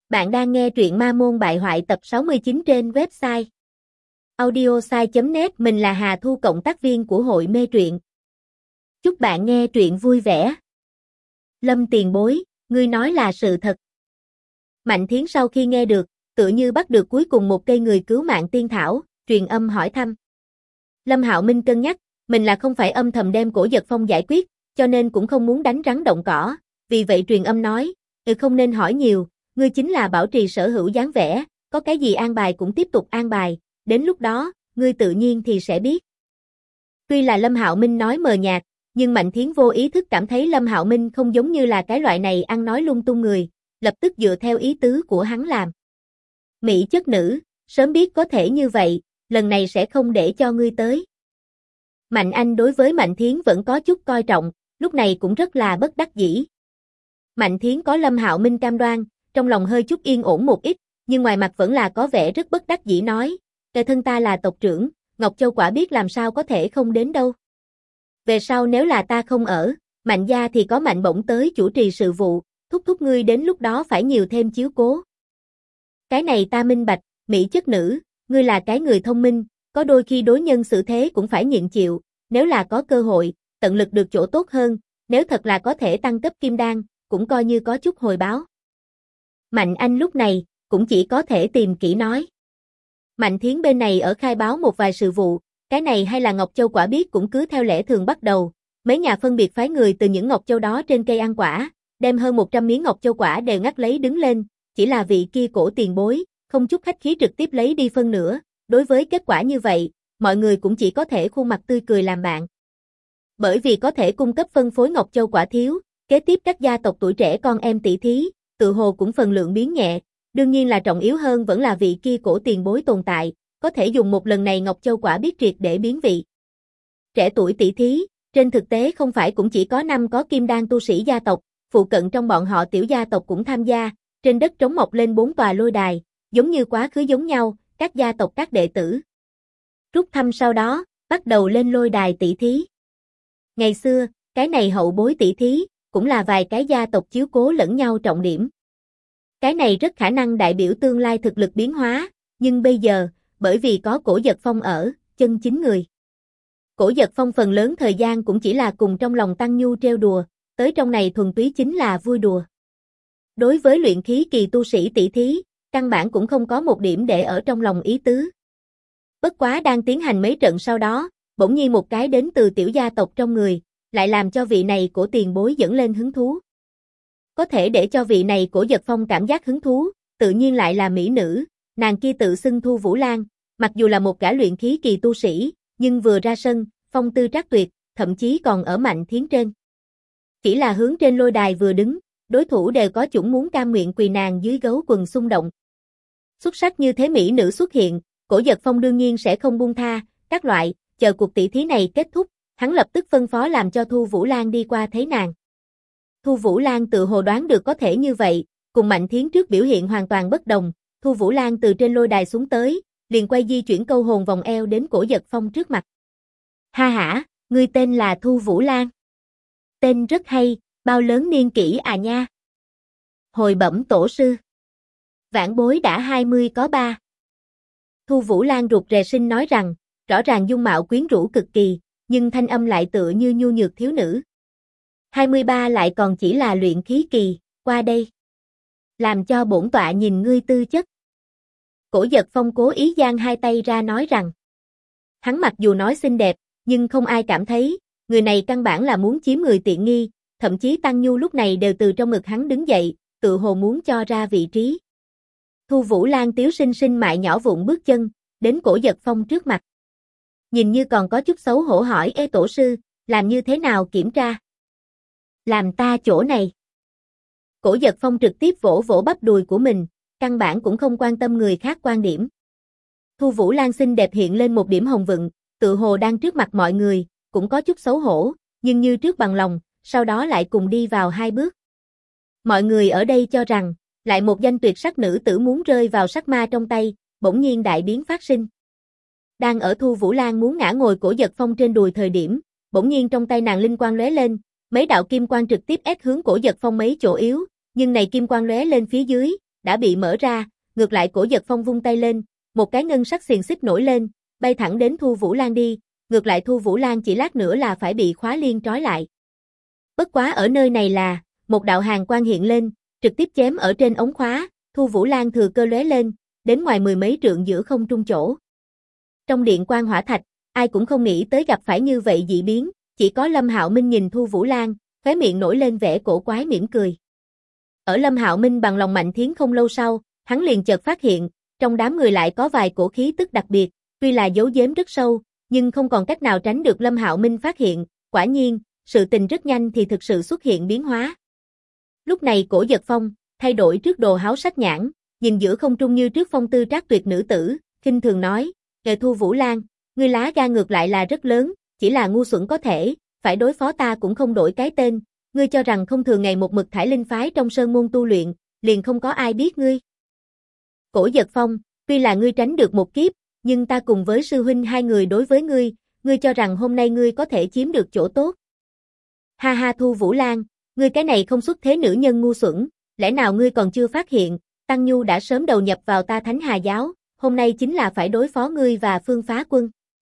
Bạn đang nghe truyện Ma Môn Bại Hoại tập 69 trên website audiosai.net. Mình là Hà Thu, cộng tác viên của hội mê truyện. Chúc bạn nghe truyện vui vẻ. Lâm tiền bối, ngươi nói là sự thật. Mạnh Thiến sau khi nghe được, tựa như bắt được cuối cùng một cây người cứu mạng tiên thảo, truyền âm hỏi thăm. Lâm Hạo Minh cân nhắc, mình là không phải âm thầm đem Cổ Dật Phong giải quyết, cho nên cũng không muốn đánh rắn động cỏ, vì vậy truyền âm nói, không nên hỏi nhiều. Ngươi chính là bảo trì sở hữu dáng vẻ, có cái gì an bài cũng tiếp tục an bài, đến lúc đó, ngươi tự nhiên thì sẽ biết. Tuy là Lâm Hạo Minh nói mờ nhạt, nhưng Mạnh Thiến vô ý thức cảm thấy Lâm Hạo Minh không giống như là cái loại này ăn nói lung tung người, lập tức dựa theo ý tứ của hắn làm. Mỹ chất nữ, sớm biết có thể như vậy, lần này sẽ không để cho ngươi tới. Mạnh Anh đối với Mạnh Thiến vẫn có chút coi trọng, lúc này cũng rất là bất đắc dĩ. Mạnh Thiến có Lâm Hạo Minh cam đoan, trong lòng hơi chút yên ổn một ít, nhưng ngoài mặt vẫn là có vẻ rất bất đắc dĩ nói, thân ta là tộc trưởng, Ngọc Châu quả biết làm sao có thể không đến đâu. Về sau nếu là ta không ở, Mạnh gia thì có Mạnh Bổng tới chủ trì sự vụ, thúc ngươi đến lúc đó phải nhiều thêm chiếu cố. Cái này ta minh bạch, Mỹ chất nữ, ngươi là cái người thông minh, có đôi khi đối nhân xử thế cũng phải nhịn chịu, nếu là có cơ hội, tận lực được chỗ tốt hơn, nếu thật là có thể tăng cấp kim đan, cũng coi như có chút hồi báo. Mạnh Anh lúc này, cũng chỉ có thể tìm kỹ nói. Mạnh Thiến bên này ở khai báo một vài sự vụ, cái này hay là Ngọc Châu quả biết cũng cứ theo lẽ thường bắt đầu, mấy nhà phân biệt phái người từ những Ngọc Châu đó trên cây ăn quả, đem hơn 100 miếng Ngọc Châu quả đều ngắt lấy đứng lên, chỉ là vị kia Cổ tiền bối, không chút khách khí trực tiếp lấy đi phân nửa, đối với kết quả như vậy, mọi người cũng chỉ có thể khuôn mặt tươi cười làm bạn. Bởi vì có thể cung cấp phân phối Ngọc Châu quả thiếu, kế tiếp các gia tộc tuổi trẻ con em tỷ thí, tự hồ cũng phần lượng biến nhẹ, đương nhiên là trọng yếu hơn vẫn là vị kia Cổ tiền bối tồn tại, có thể dùng một lần này Ngọc Châu quả biết triệt để biến vị. Trẻ tuổi tỷ thí, trên thực tế không phải cũng chỉ có 5 có kim đan tu sĩ gia tộc, phụ cận trong bọn họ tiểu gia tộc cũng tham gia, trên đất trống mọc lên 4 tòa lôi đài, giống như quá khứ giống nhau, các gia tộc các đệ tử rút thăm sau đó, bắt đầu lên lôi đài tỷ thí. Ngày xưa, cái này hậu bối tỷ thí, cũng là vài cái gia tộc chiếu cố lẫn nhau trọng điểm. Cái này rất khả năng đại biểu tương lai thực lực biến hóa, nhưng bây giờ, bởi vì có Cổ Dật Phong ở, chân chính người. Cổ Dật Phong phần lớn thời gian cũng chỉ là cùng trong lòng Tăng Nhu trêu đùa, tới trong này thuần túy chính là vui đùa. Đối với luyện khí kỳ tu sĩ tỷ thí, căn bản cũng không có một điểm để ở trong lòng ý tứ. Bất quá đang tiến hành mấy trận sau đó, bỗng nhiên một cái đến từ tiểu gia tộc trong người, lại làm cho vị này Cổ tiền bối dẫn lên hứng thú. Có thể để cho vị này Cổ Dật Phong cảm giác hứng thú, tự nhiên lại là mỹ nữ, nàng kia tự xưng Thu Vũ Lan, mặc dù là một gã luyện khí kỳ tu sĩ, nhưng vừa ra sân, phong tư trác tuyệt, thậm chí còn ở Mạnh Thiến trên. Chỉ là hướng trên lôi đài vừa đứng, đối thủ đều có chủng muốn cam nguyện quỳ nàng dưới gấu quần xung động. Xuất sắc như thế mỹ nữ xuất hiện, Cổ Dật Phong đương nhiên sẽ không buông tha, các loại, chờ cuộc tỷ thí này kết thúc, hắn lập tức phân phó làm cho Thu Vũ Lan đi qua thấy nàng. Thu Vũ Lan tự hồ đoán được có thể như vậy, cùng Mạnh Thiến trước biểu hiện hoàn toàn bất đồng, Thu Vũ Lan từ trên lôi đài xuống tới, liền quay di chuyển câu hồn vòng eo đến Cổ Dật Phong trước mặt. Ha hả, ngươi tên là Thu Vũ Lan. Tên rất hay, bao lớn niên kỷ à nha. Hồi bẩm tổ sư. Vãn bối đã 20 có 3. Thu Vũ Lan rụt rè sinh nói rằng, rõ ràng dung mạo quyến rũ cực kỳ, nhưng thanh âm lại tựa như nhu nhược thiếu nữ. 23 lại còn chỉ là luyện khí kỳ, qua đây. Làm cho bổn tọa nhìn ngươi tư chất. Cổ Dật Phong cố ý giang hai tay ra nói rằng, hắn mặc dù nói xinh đẹp, nhưng không ai cảm thấy, người này căn bản là muốn chiếm người tiện nghi, thậm chí Tăng Nhu lúc này đều từ trong ngực hắn đứng dậy, tự hồ muốn cho ra vị trí. Thu Vũ Lan tiếu xinh xinh mại nhỏ vụn bước chân, đến Cổ Dật Phong trước mặt. Nhìn như còn có chút xấu hổ hỏi, ê tổ sư, làm như thế nào kiểm tra? Làm ta chỗ này. Cổ Dật Phong trực tiếp vỗ vỗ bắp đùi của mình, căn bản cũng không quan tâm người khác quan điểm. Thu Vũ Lan xinh đẹp hiện lên một điểm hồng vựng, tự hồ đang trước mặt mọi người, cũng có chút xấu hổ, nhưng như trước bằng lòng, sau đó lại cùng đi vào 2 bước. Mọi người ở đây cho rằng, lại một danh tuyệt sắc nữ tử muốn rơi vào sắc ma trong tay, bỗng nhiên đại biến phát sinh. Đang ở Thu Vũ Lan muốn ngã ngồi Cổ Dật Phong trên đùi thời điểm, bỗng nhiên trong tay nàng linh quang lóe lên, mấy đạo kim quang trực tiếp ép hướng Cổ Dật Phong mấy chỗ yếu, nhưng này kim quang lóe lên phía dưới, đã bị mở ra, ngược lại Cổ Giật Phong vung tay lên, một cái ngân sắc xiềng xích nổi lên, bay thẳng đến Thu Vũ Lan đi, ngược lại Thu Vũ Lan chỉ lát nữa là phải bị khóa liên trói lại. Bất quá ở nơi này là, một đạo hàn quang hiện lên, trực tiếp chém ở trên ống khóa, Thu Vũ Lan thừa cơ lóe lên, đến ngoài mười mấy trượng giữa không trung chỗ. Trong điện quan hỏa thạch, ai cũng không nghĩ tới gặp phải như vậy dị biến, chỉ có Lâm Hạo Minh nhìn Thu Vũ Lan, khóe miệng nổi lên vẻ cổ quái mỉm cười. Ở Lâm Hạo Minh bằng lòng Mạnh Thiến không lâu sau, hắn liền chợt phát hiện, trong đám người lại có vài cổ khí tức đặc biệt, tuy là giấu giếm rất sâu, nhưng không còn cách nào tránh được Lâm Hạo Minh phát hiện, quả nhiên, sự tình rất nhanh thì thực sự xuất hiện biến hóa. Lúc này Cổ Giật Phong, thay đổi trước đồ háo sắc nhãn, nhìn giữa không trung như trước phong tư trác tuyệt nữ tử, khinh thường nói, "Ngệ Thu Vũ Lan, ngươi lá gan ngược lại là rất lớn, chỉ là ngu xuẩn có thể, phải đối phó ta cũng không đổi cái tên, ngươi cho rằng không thường ngày một mực thải linh phái trong sơn môn tu luyện, liền không có ai biết ngươi." Cổ Giật Phong, tuy là ngươi tránh được một kiếp, nhưng ta cùng với sư huynh hai người đối với ngươi, ngươi cho rằng hôm nay ngươi có thể chiếm được chỗ tốt. Ha ha Thu Vũ Lan, ngươi cái này không xuất thế nữ nhân ngu xuẩn, lẽ nào ngươi còn chưa phát hiện, Tăng Nhu đã sớm đầu nhập vào ta Thánh Hà giáo, hôm nay chính là phải đối phó ngươi và Phương Phá Quân.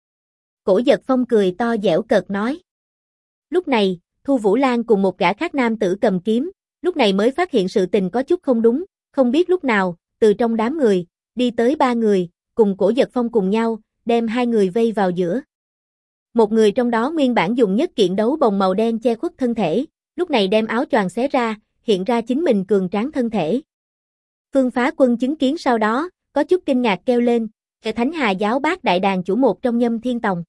Cổ Giật Phong cười to dẻo cợt nói. Lúc này, Thu Vũ Lan cùng một gã khác nam tử cầm kiếm, lúc này mới phát hiện sự tình có chút không đúng, không biết lúc nào, từ trong đám người, đi tới ba người, cùng Cổ Giật Phong cùng nhau, đem hai người vây vào giữa. Một người trong đó nguyên bản dùng nhất kiện đấu bồng màu đen che khuất thân thể, lúc này đem áo choàng xé ra, hiện ra chính mình cường tráng thân thể. Phương Phá Quân chứng kiến sau đó, có chút kinh ngạc kêu lên, Thánh Hà giáo bát đại đàn chủ một trong Nhâm Thiên Tòng.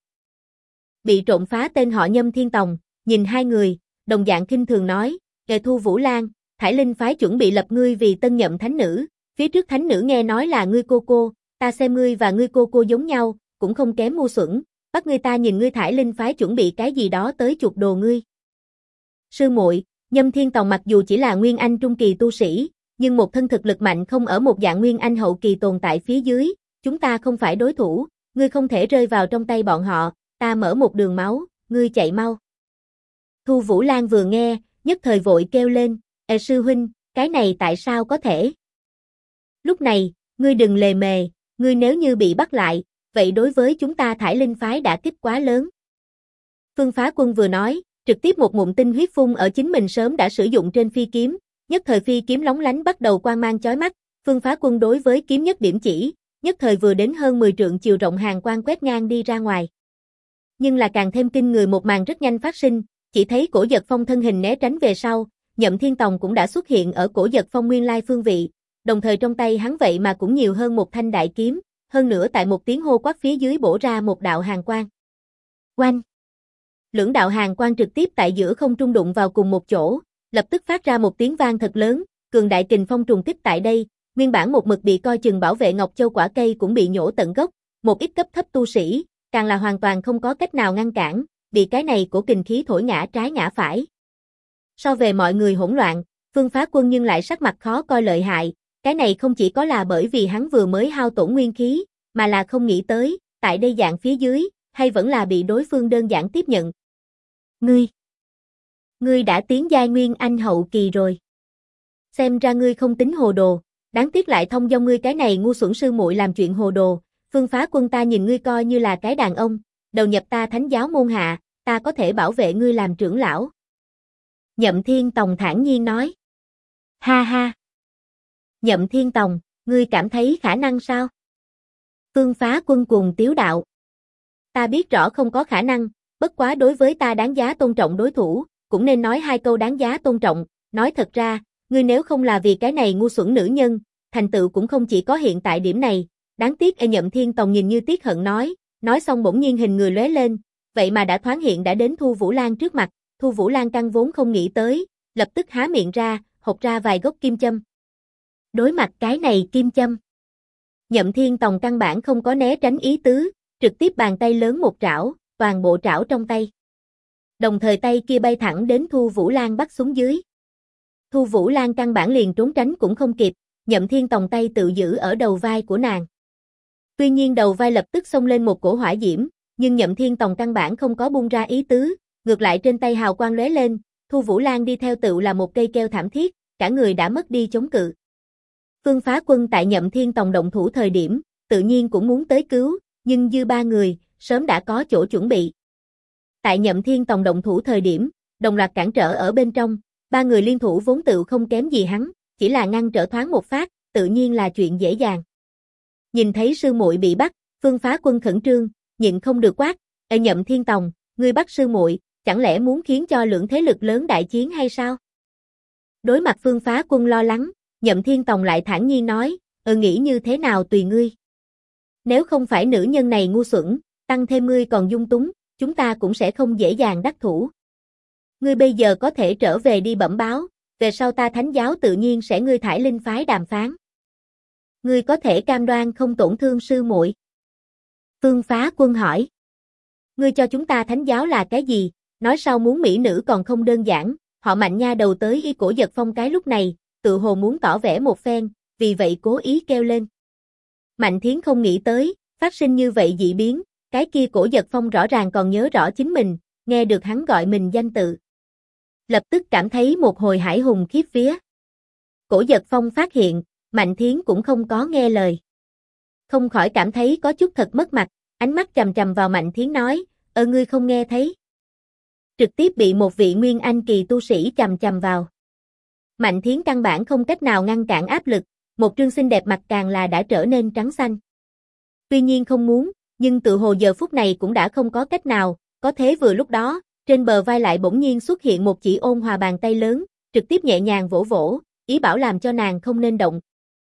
Bị trộm phá tên họ Nhâm Thiên Tòng, nhìn hai người, đồng dạng khinh thường nói, Thu Vũ Lan, Thải Linh phái chuẩn bị lập ngươi vì tân nhậm thánh nữ, phía trước thánh nữ nghe nói là ngươi cô, ta xem ngươi và ngươi cô giống nhau, cũng không kém ngu xuẩn, bắt ngươi ta nhìn ngươi Thải Linh phái chuẩn bị cái gì đó tới chuột đồ ngươi. Sư muội, Nhâm Thiên Tòng mặc dù chỉ là Nguyên Anh trung kỳ tu sĩ, nhưng một thân thực lực mạnh không ở một dạng Nguyên Anh hậu kỳ tồn tại phía dưới, chúng ta không phải đối thủ, ngươi không thể rơi vào trong tay bọn họ, ta mở một đường máu, ngươi chạy mau. Thu Vũ Lan vừa nghe, nhất thời vội kêu lên, sư huynh, cái này tại sao có thể? Lúc này, ngươi đừng lề mề, ngươi nếu như bị bắt lại, vậy đối với chúng ta Thải Linh phái đã kích quá lớn. Phương Phá Quân vừa nói, trực tiếp một ngụm tinh huyết phun ở chính mình sớm đã sử dụng trên phi kiếm, nhất thời phi kiếm lóng lánh bắt đầu quang mang chói mắt, Phương Phá Quân đối với kiếm nhất điểm chỉ, nhất thời vừa đến hơn 10 trượng chiều rộng hàng quang quét ngang đi ra ngoài. Nhưng là càng thêm kinh người một màn rất nhanh phát sinh, chỉ thấy Cổ Giật Phong thân hình né tránh về sau, Nhậm Thiên Tòng cũng đã xuất hiện ở Cổ Giật Phong nguyên lai phương vị, đồng thời trong tay hắn vậy mà cũng nhiều hơn một thanh đại kiếm, hơn nữa tại một tiếng hô quát phía dưới bổ ra một đạo hàn quang. Oanh! Lưỡng đạo hàn quang trực tiếp tại giữa không trung đụng vào cùng một chỗ, lập tức phát ra một tiếng vang thật lớn, cường đại kình phong trùng kích tại đây, nguyên bản một mực bị coi chừng bảo vệ Ngọc Châu quả cây cũng bị nhổ tận gốc, một ít cấp thấp tu sĩ, càng là hoàn toàn không có cách nào ngăn cản, bị cái này của kình khí thổi ngã trái ngã phải. So về mọi người hỗn loạn, Phương Phá Quân nhưng lại sắc mặt khó coi lợi hại, cái này không chỉ có là bởi vì hắn vừa mới hao tổn nguyên khí, mà là không nghĩ tới, tại đây dạng phía dưới, hay vẫn là bị đối phương đơn giản tiếp nhận. Ngươi đã tiến giai Nguyên Anh hậu kỳ rồi. Xem ra ngươi không tính hồ đồ, đáng tiếc lại thông dong ngươi cái này ngu xuẩn sư muội làm chuyện hồ đồ, Phương Phá Quân ta nhìn ngươi coi như là cái đàn ông, đầu nhập ta Thánh giáo môn hạ, ta có thể bảo vệ ngươi làm trưởng lão. Nhậm Thiên Tòng thản nhiên nói. Ha ha. Nhậm Thiên Tòng, ngươi cảm thấy khả năng sao? Phương Phá Quân cùng tiếu đạo. Ta biết rõ không có khả năng, bất quá đối với ta đáng giá tôn trọng đối thủ, cũng nên nói hai câu đáng giá tôn trọng, nói thật ra, ngươi nếu không là vì cái này ngu xuẩn nữ nhân, thành tựu cũng không chỉ có hiện tại điểm này, đáng tiếc. Nhậm Thiên Tòng nhìn như tiếc hận nói xong bỗng nhiên hình người lóe lên, vậy mà đã thoáng hiện đã đến Thu Vũ Lan trước mặt, Thu Vũ Lan căn vốn không nghĩ tới, lập tức há miệng ra, hộc ra vài gốc kim châm. Đối mặt cái này kim châm, Nhậm Thiên Tòng căn bản không có né tránh ý tứ, trực tiếp bàn tay lớn một trảo, toàn bộ trảo trong tay. Đồng thời tay kia bay thẳng đến Thu Vũ Lan bắt xuống dưới. Thu Vũ Lan căn bản liền trốn tránh cũng không kịp, Nhậm Thiên Tòng tay tự giữ ở đầu vai của nàng. Tuy nhiên đầu vai lập tức xông lên một cổ hỏa diễm, nhưng Nhậm Thiên Tòng căn bản không có buông ra ý tứ, ngược lại trên tay hào quang lóe lên, Thu Vũ Lan đi theo tựu là một cây keo thảm thiết, cả người đã mất đi chống cự. Phương Phá Quân tại Nhậm Thiên Tòng động thủ thời điểm, tự nhiên cũng muốn tới cứu, nhưng dư ba người, sớm đã có chỗ chuẩn bị. Tại Nhậm Thiên Tòng động thủ thời điểm, đồng loạt cản trở ở bên trong, ba người liên thủ vốn tự không kém gì hắn, chỉ là ngăn trở thoáng một phát, tự nhiên là chuyện dễ dàng. Nhìn thấy sư muội bị bắt, Phương Phá Quân khẩn trương, nhịn không được quát, "Ê Nhậm Thiên Tòng, ngươi bắt sư muội, chẳng lẽ muốn khiến cho lưỡng thế lực lớn đại chiến hay sao?" Đối mặt Phương Phá Quân lo lắng, Nhậm Thiên Tòng lại thản nhiên nói, nghĩ như thế nào tùy ngươi. Nếu không phải nữ nhân này ngu xuẩn, tăng thêm ngươi còn dung túng, chúng ta cũng sẽ không dễ dàng đắc thủ. Ngươi bây giờ có thể trở về đi bẩm báo, về sau ta Thánh giáo tự nhiên sẽ ngươi thải linh phái đàm phán. Ngươi có thể cam đoan không tổn thương sư muội? Phương Phá Quân hỏi. Ngươi cho chúng ta Thánh giáo là cái gì? Nói sau muốn mỹ nữ còn không đơn giản, họ Mạnh nha đầu tới y Cổ Giật Phong cái lúc này, tự hồ muốn tỏ vẻ một phen, vì vậy cố ý kêu lên. Mạnh Thiến không nghĩ tới, phát sinh như vậy dị biến, cái kia Cổ Giật Phong rõ ràng còn nhớ rõ chính mình, nghe được hắn gọi mình danh tự. Lập tức cảm thấy một hồi hải hùng khiếp vía. Cổ Giật Phong phát hiện, Mạnh Thiến cũng không có nghe lời. Không khỏi cảm thấy có chút thật mất mặt, ánh mắt chằm chằm vào Mạnh Thiến nói, ngươi không nghe thấy. Trực tiếp bị một vị Nguyên Anh kỳ tu sĩ chằm chằm vào. Mạnh Thiến căn bản không cách nào ngăn cản áp lực, một trương xinh đẹp mặt càng là đã trở nên trắng xanh. Tuy nhiên không muốn, nhưng tự hồ giờ phút này cũng đã không có cách nào, có thế vừa lúc đó, trên bờ vai lại bỗng nhiên xuất hiện một chỉ ôn hòa bàn tay lớn, trực tiếp nhẹ nhàng vỗ vỗ, ý bảo làm cho nàng không nên động.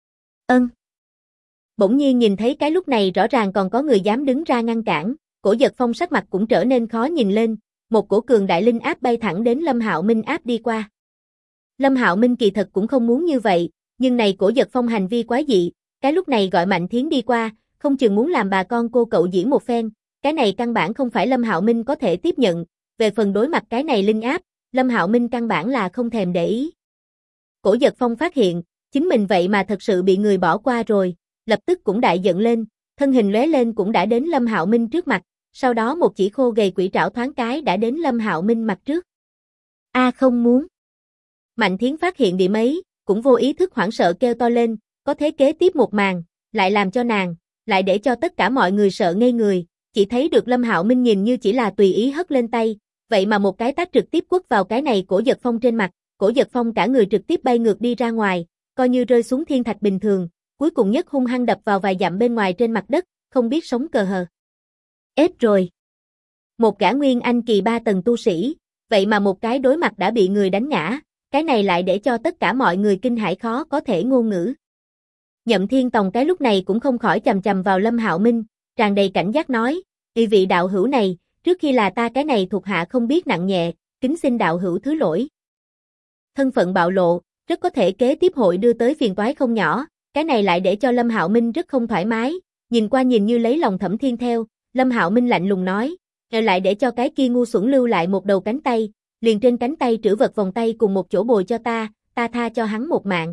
Bỗng nhiên nhìn thấy cái lúc này rõ ràng còn có người dám đứng ra ngăn cản, Cổ Giật Phong sắc mặt cũng trở nên khó nhìn lên, một cổ cường đại linh áp bay thẳng đến Lâm Hạo Minh áp đi qua. Lâm Hạo Minh kỳ thật cũng không muốn như vậy, nhưng này Cổ Giật Phong hành vi quái dị, cái lúc này gọi Mạnh Thiến đi qua, không chừng muốn làm bà con cô cậu diễn một phen, cái này căn bản không phải Lâm Hạo Minh có thể tiếp nhận, về phần đối mặt cái này linh áp, Lâm Hạo Minh căn bản là không thèm để ý. Cổ Giật Phong phát hiện, chính mình vậy mà thật sự bị người bỏ qua rồi, lập tức cũng đại giận lên, thân hình lóe lên cũng đã đến Lâm Hạo Minh trước mặt, sau đó một chỉ khô gầy quỷ trảo thoáng cái đã đến Lâm Hạo Minh mặt trước. Không muốn. Mạnh Thiến phát hiện điểm ấy, cũng vô ý thức hoảng sợ kêu to lên, có thế kế tiếp một màn, lại làm cho nàng, lại để cho tất cả mọi người sợ ngây người, chỉ thấy được Lâm Hạo Minh nhìn như chỉ là tùy ý hất lên tay, vậy mà một cái tát trực tiếp quất vào cái này Cổ Giật Phong trên mặt, Cổ Giật Phong cả người trực tiếp bay ngược đi ra ngoài, coi như rơi xuống thiên thạch bình thường, cuối cùng nhất hung hăng đập vào vài dặm bên ngoài trên mặt đất, không biết sống cờ hờ. Ép rồi. Một gã Nguyên Anh kỳ 3 tầng tu sĩ, vậy mà một cái đối mặt đã bị người đánh ngã, cái này lại để cho tất cả mọi người kinh hãi khó có thể ngôn ngữ. Nhậm Thiên Tòng cái lúc này cũng không khỏi chằm chằm vào Lâm Hạo Minh, tràn đầy cảnh giác nói, vị đạo hữu này, trước khi là ta cái này thuộc hạ không biết nặng nhẹ, kính xin đạo hữu thứ lỗi. Thân phận bạo lộ, rất có thể kế tiếp hội đưa tới phiền toái không nhỏ, cái này lại để cho Lâm Hạo Minh rất không thoải mái, nhìn qua nhìn như lấy lòng Thẩm Thiên theo, Lâm Hạo Minh lạnh lùng nói, lại để cho cái kia ngu xuẩn lưu lại một đầu cánh tay, liền trên cánh tay trữ vật vòng tay cùng một chỗ bồi cho ta tha cho hắn một mạng.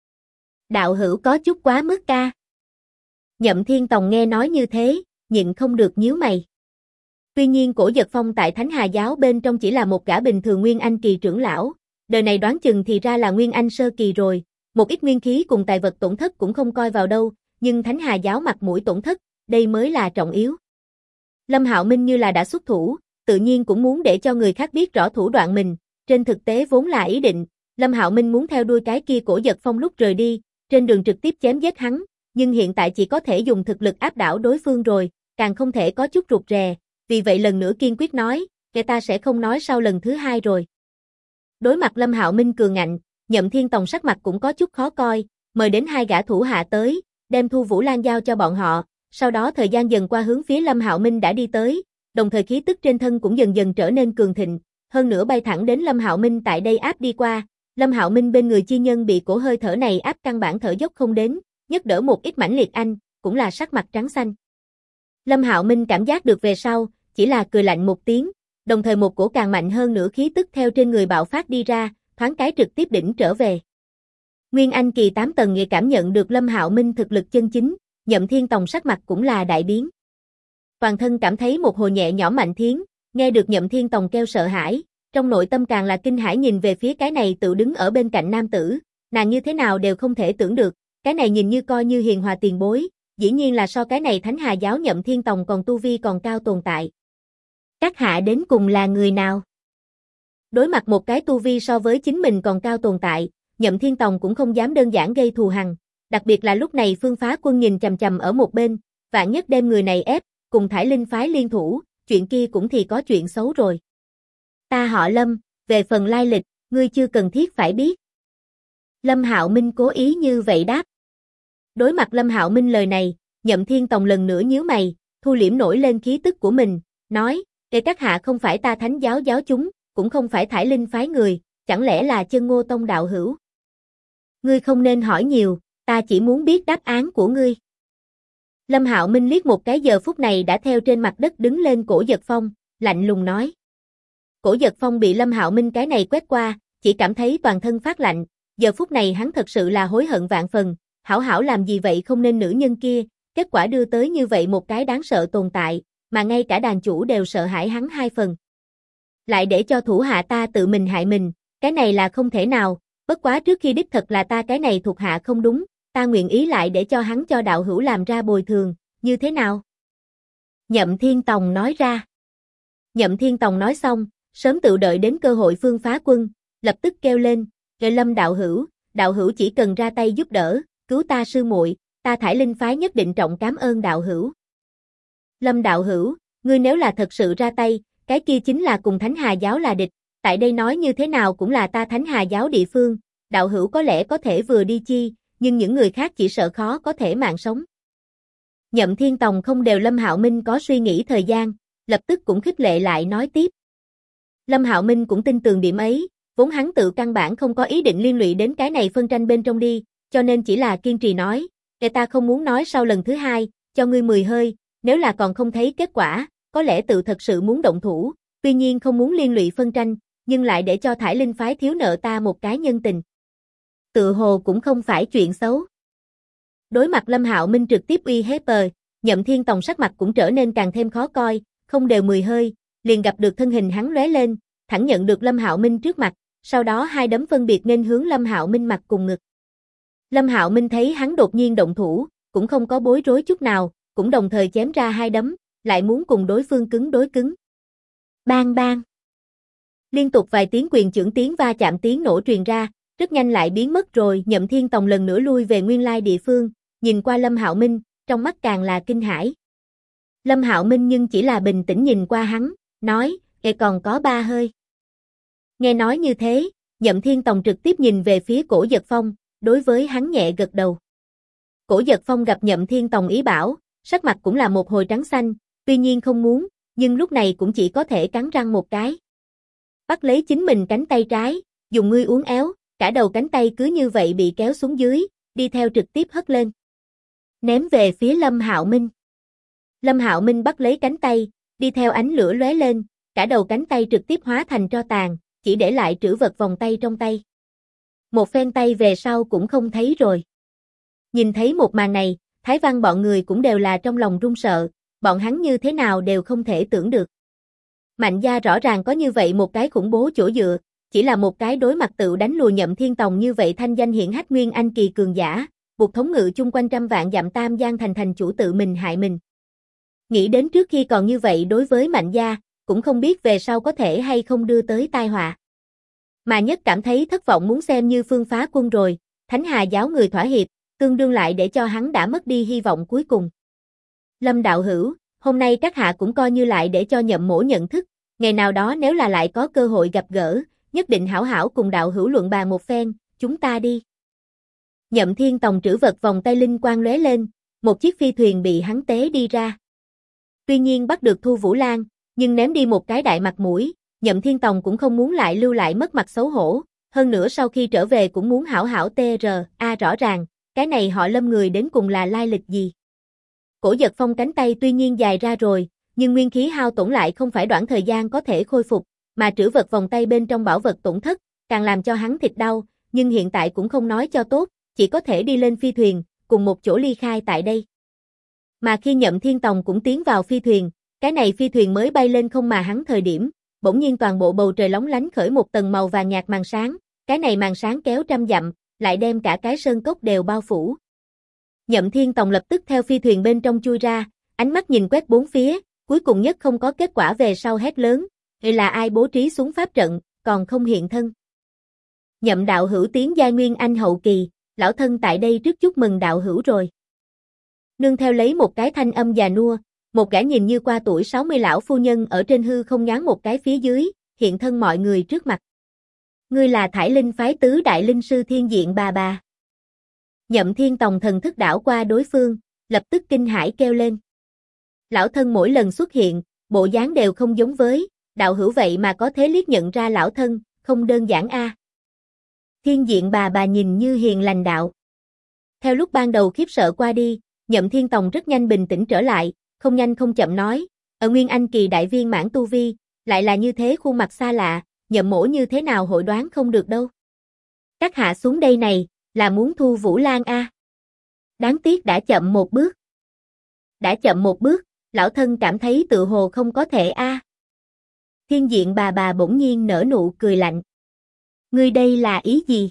Đạo hữu có chút quá mức ca. Nhậm Thiên Tòng nghe nói như thế, nhịn không được nhíu mày. Tuy nhiên Cổ Giật Phong tại Thánh Hà giáo bên trong chỉ là một gã bình thường Nguyên Anh kỳ trưởng lão, đời này đoán chừng thì ra là Nguyên Anh sơ kỳ rồi, một ít nguyên khí cùng tài vật tổn thất cũng không coi vào đâu, nhưng Thánh Hà giáo mặt mũi tổn thất, đây mới là trọng yếu. Lâm Hạo Minh như là đã xuất thủ, tự nhiên cũng muốn để cho người khác biết rõ thủ đoạn mình, trên thực tế vốn là ý định, Lâm Hạo Minh muốn theo đuôi cái kia Cổ Giật Phong lúc rời đi, trên đường trực tiếp chém giết hắn, nhưng hiện tại chỉ có thể dùng thực lực áp đảo đối phương rồi, càng không thể có chút rụt rè, vì vậy lần nữa kiên quyết nói, kẻ ta sẽ không nói sau lần thứ hai rồi. Đối mặt Lâm Hạo Minh cường ngạnh, Nhậm Thiên Tòng sắc mặt cũng có chút khó coi, mời đến 2 gã thủ hạ tới, đem Thu Vũ Lan giao cho bọn họ, sau đó thời gian dần qua hướng phía Lâm Hạo Minh đã đi tới, đồng thời khí tức trên thân cũng dần dần trở nên cường thịnh, hơn nữa bay thẳng đến Lâm Hạo Minh tại đây áp đi qua, Lâm Hạo Minh bên người chi nhân bị cổ hơi thở này áp căn bản thở dốc không đến, nhất đỡ một ít mãnh liệt anh, cũng là sắc mặt trắng xanh. Lâm Hạo Minh cảm giác được về sau, chỉ là cười lạnh một tiếng, đồng thời một cổ càng mạnh hơn nữa khí tức theo trên người bạo phát đi ra, thoáng cái trực tiếp đỉnh trở về. Nguyên Anh kỳ 8 tầng nghe cảm nhận được Lâm Hạo Minh thực lực chân chính, Nhậm Thiên Tòng sắc mặt cũng là đại biến. Toàn thân cảm thấy một hồi nhẹ nhõm Mạnh Thiến, nghe được Nhậm Thiên Tòng kêu sợ hãi, trong nội tâm càng là kinh hãi nhìn về phía cái này tự đứng ở bên cạnh nam tử, nàng như thế nào đều không thể tưởng được, cái này nhìn như coi như hiền hòa tiền bối, dĩ nhiên là so cái này Thánh Hà giáo Nhậm Thiên Tòng còn tu vi còn cao tồn tại. Các hạ đến cùng là người nào? Đối mặt một cái tu vi so với chính mình còn cao tồn tại, Nhậm Thiên Tòng cũng không dám đơn giản gây thù hằn, đặc biệt là lúc này Phương Phá Quân nhìn chằm chằm ở một bên, vạn nhất đem người này ép, cùng Thải Linh phái liên thủ, chuyện kia cũng thì có chuyện xấu rồi. Ta họ Lâm, về phần lai lịch, ngươi chưa cần thiết phải biết. Lâm Hạo Minh cố ý như vậy đáp. Đối mặt Lâm Hạo Minh lời này, Nhậm Thiên Tòng lần nữa nhíu mày, thu liễm nổi lên khí tức của mình, nói, để các hạ không phải ta Thánh giáo giáo chúng, cũng không phải Thải Linh phái người, chẳng lẽ là Chân Ngô Tông đạo hữu? Ngươi không nên hỏi nhiều, ta chỉ muốn biết đáp án của ngươi. Lâm Hạo Minh liếc một cái giờ phút này đã theo trên mặt đất đứng lên Cổ Giật Phong, lạnh lùng nói. Cổ Giật Phong bị Lâm Hạo Minh cái này quét qua, chỉ cảm thấy toàn thân phát lạnh, giờ phút này hắn thật sự là hối hận vạn phần, hảo hảo làm gì vậy không nên nữ nhân kia, kết quả đưa tới như vậy một cái đáng sợ tồn tại, mà ngay cả đàn chủ đều sợ hãi hắn hai phần. Lại để cho thủ hạ ta tự mình hại mình, cái này là không thể nào, bất quá trước khi đích thật là ta cái này thuộc hạ không đúng, ta nguyện ý lại để cho hắn cho đạo hữu làm ra bồi thường, như thế nào? Nhậm Thiên Tòng nói ra. Nhậm Thiên Tòng nói xong, sớm tự đợi đến cơ hội Phương Phá Quân, lập tức kêu lên, "Rồi Lâm đạo hữu chỉ cần ra tay giúp đỡ, cứu ta sư muội, ta Thải Linh phái nhất định trọng cảm ơn đạo hữu." Lâm đạo hữu, ngươi nếu là thật sự ra tay, cái kia chính là cùng Thánh Hà giáo là địch, tại đây nói như thế nào cũng là ta Thánh Hà giáo địa phương, đạo hữu có lẽ có thể vừa đi chi, nhưng những người khác chỉ sợ khó có thể mạng sống. Nhậm Thiên Tòng không đều Lâm Hạo Minh có suy nghĩ thời gian, lập tức cũng khích lệ lại nói tiếp. Lâm Hạo Minh cũng tin tưởng điểm ấy, vốn hắn tự căn bản không có ý định liên lụy đến cái này phân tranh bên trong đi, cho nên chỉ là kiên trì nói, để ta không muốn nói sau lần thứ hai, cho ngươi 10 hơi, nếu là còn không thấy kết quả, có lẽ tự thật sự muốn động thủ, tuy nhiên không muốn liên lụy phân tranh, nhưng lại để cho Thải Linh phái thiếu nợ ta một cái nhân tình. Tự hồ cũng không phải chuyện xấu. Đối mặt Lâm Hạo Minh trực tiếp uy hiếp, Nhậm Thiên Tòng sắc mặt cũng trở nên càng thêm khó coi, không đều 10 hơi, liền gặp được thân hình hắn lóe lên, thẳng nhận được Lâm Hạo Minh trước mặt, sau đó hai đấm phân biệt nên hướng Lâm Hạo Minh mặt cùng ngực. Lâm Hạo Minh thấy hắn đột nhiên động thủ, cũng không có bối rối chút nào, cũng đồng thời chém ra hai đấm, lại muốn cùng đối phương cứng đối cứng. Bang bang. Liên tục vài tiếng quyền chưởng tiếng va chạm tiếng nổ truyền ra, rất nhanh lại biến mất rồi, Nhậm Thiên Tòng lần nữa lui về nguyên lai địa phương, nhìn qua Lâm Hạo Minh, trong mắt càng là kinh hãi. Lâm Hạo Minh nhưng chỉ là bình tĩnh nhìn qua hắn, nói, còn có 3 hơi. Nghe nói như thế, Nhậm Thiên Tòng trực tiếp nhìn về phía Cổ Giật Phong, đối với hắn nhẹ gật đầu. Cổ Giật Phong gặp Nhậm Thiên Tòng ý bảo, sắc mặt cũng là một hồi trắng xanh, tuy nhiên không muốn, nhưng lúc này cũng chỉ có thể cắn răng một cái. Bắt lấy chính mình cánh tay trái, dùng ngươi uốn éo, cả đầu cánh tay cứ như vậy bị kéo xuống dưới, đi theo trực tiếp hất lên. Ném về phía Lâm Hạo Minh. Lâm Hạo Minh bắt lấy cánh tay, đi theo ánh lửa lóe lên, cả đầu cánh tay trực tiếp hóa thành tro tàn, chỉ để lại trữ vật vòng tay trong tay. Một phen tay về sau cũng không thấy rồi. Nhìn thấy một màn này, Thái Văn bọn người cũng đều là trong lòng run sợ, bọn hắn như thế nào đều không thể tưởng được. Mạnh gia rõ ràng có như vậy một cái khủng bố chỗ dựa, chỉ là một cái đối mặt tự đánh lùi Nhậm Thiên Tòng như vậy thanh danh hiển hách nguyên anh kỳ cường giả, buộc thống ngự chung quanh trăm vạn dặm Tam Giang thành chủ tự mình hại mình. Nghĩ đến trước khi còn như vậy đối với Mạnh gia, cũng không biết về sau có thể hay không đưa tới tai họa. Mà nhất cảm thấy thất vọng muốn xem như Phương Phá Quân rồi, Thánh Hà giáo người thỏa hiệp, tương đương lại để cho hắn đã mất đi hy vọng cuối cùng. Lâm đạo hữu, hôm nay các hạ cũng coi như lại để cho Nhậm mỗ nhận thức, ngày nào đó nếu là lại có cơ hội gặp gỡ, nhất định hảo hảo cùng đạo hữu luận bàn một phen, chúng ta đi. Nhậm Thiên Tòng trữ vật vòng tay linh quang lóe lên, một chiếc phi thuyền bị hắn tế đi ra. Tuy nhiên bắt được Thu Vũ Lan, nhưng ném đi một cái đại mặt mũi, Nhậm Thiên Tòng cũng không muốn lại lưu lại mất mặt xấu hổ, hơn nữa sau khi trở về cũng muốn hảo hảo rõ ràng, cái này họ Lâm người đến cùng là lai lịch gì. Cổ Giật Phong cánh tay tuy nhiên dài ra rồi, nhưng nguyên khí hao tổn lại không phải đoạn thời gian có thể khôi phục, mà trữ vật vòng tay bên trong bảo vật tổn thất, càng làm cho hắn thịt đau, nhưng hiện tại cũng không nói cho tốt, chỉ có thể đi lên phi thuyền, cùng một chỗ ly khai tại đây. Mà khi Nhậm Thiên Tòng cũng tiến vào phi thuyền, cái này phi thuyền mới bay lên không mà hắn thời điểm, bỗng nhiên toàn bộ bầu trời lóng lánh khởi một tầng màu vàng nhạt màn sáng, cái này màn sáng kéo trăm dặm, lại đem cả cái sơn cốc đều bao phủ. Nhậm Thiên Tòng lập tức theo phi thuyền bên trong chui ra, ánh mắt nhìn quét bốn phía, cuối cùng nhất không có kết quả về sau hét lớn, là ai bố trí xuống pháp trận, còn không hiện thân. Nhậm đạo hữu tiến giai nguyên anh hậu kỳ, lão thân tại đây trước chúc mừng đạo hữu rồi. Nương theo lấy một cái thanh âm già nua, một gã nhìn như qua tuổi 60 lão phu nhân ở trên hư không nhoáng một cái phía dưới, hiện thân mọi người trước mặt. Ngươi là Thải Linh phái tứ đại linh sư Thiên Diện bà bà. Nhậm Thiên Tòng thần thức đảo qua đối phương, lập tức kinh hãi kêu lên. Lão thân mỗi lần xuất hiện, bộ dáng đều không giống với, đạo hữu vậy mà có thế liếc nhận ra lão thân, không đơn giản a. Thiên Diện bà nhìn như hiền lành đạo. Theo lúc ban đầu khiếp sợ qua đi, Nhậm Thiên Tòng rất nhanh bình tĩnh trở lại, không nhanh không chậm nói, ở Nguyên Anh kỳ đại viên mãn tu vi, lại là như thế khuôn mặt xa lạ, Nhậm mỗ như thế nào hội đoán không được đâu. Các hạ xuống đây này, là muốn thu Vũ Lan a. Đáng tiếc đã chậm một bước. Đã chậm một bước, lão thân cảm thấy tự hồ không có thể a. Thiên Diện bà bỗng nhiên nở nụ cười lạnh. Ngươi đây là ý gì?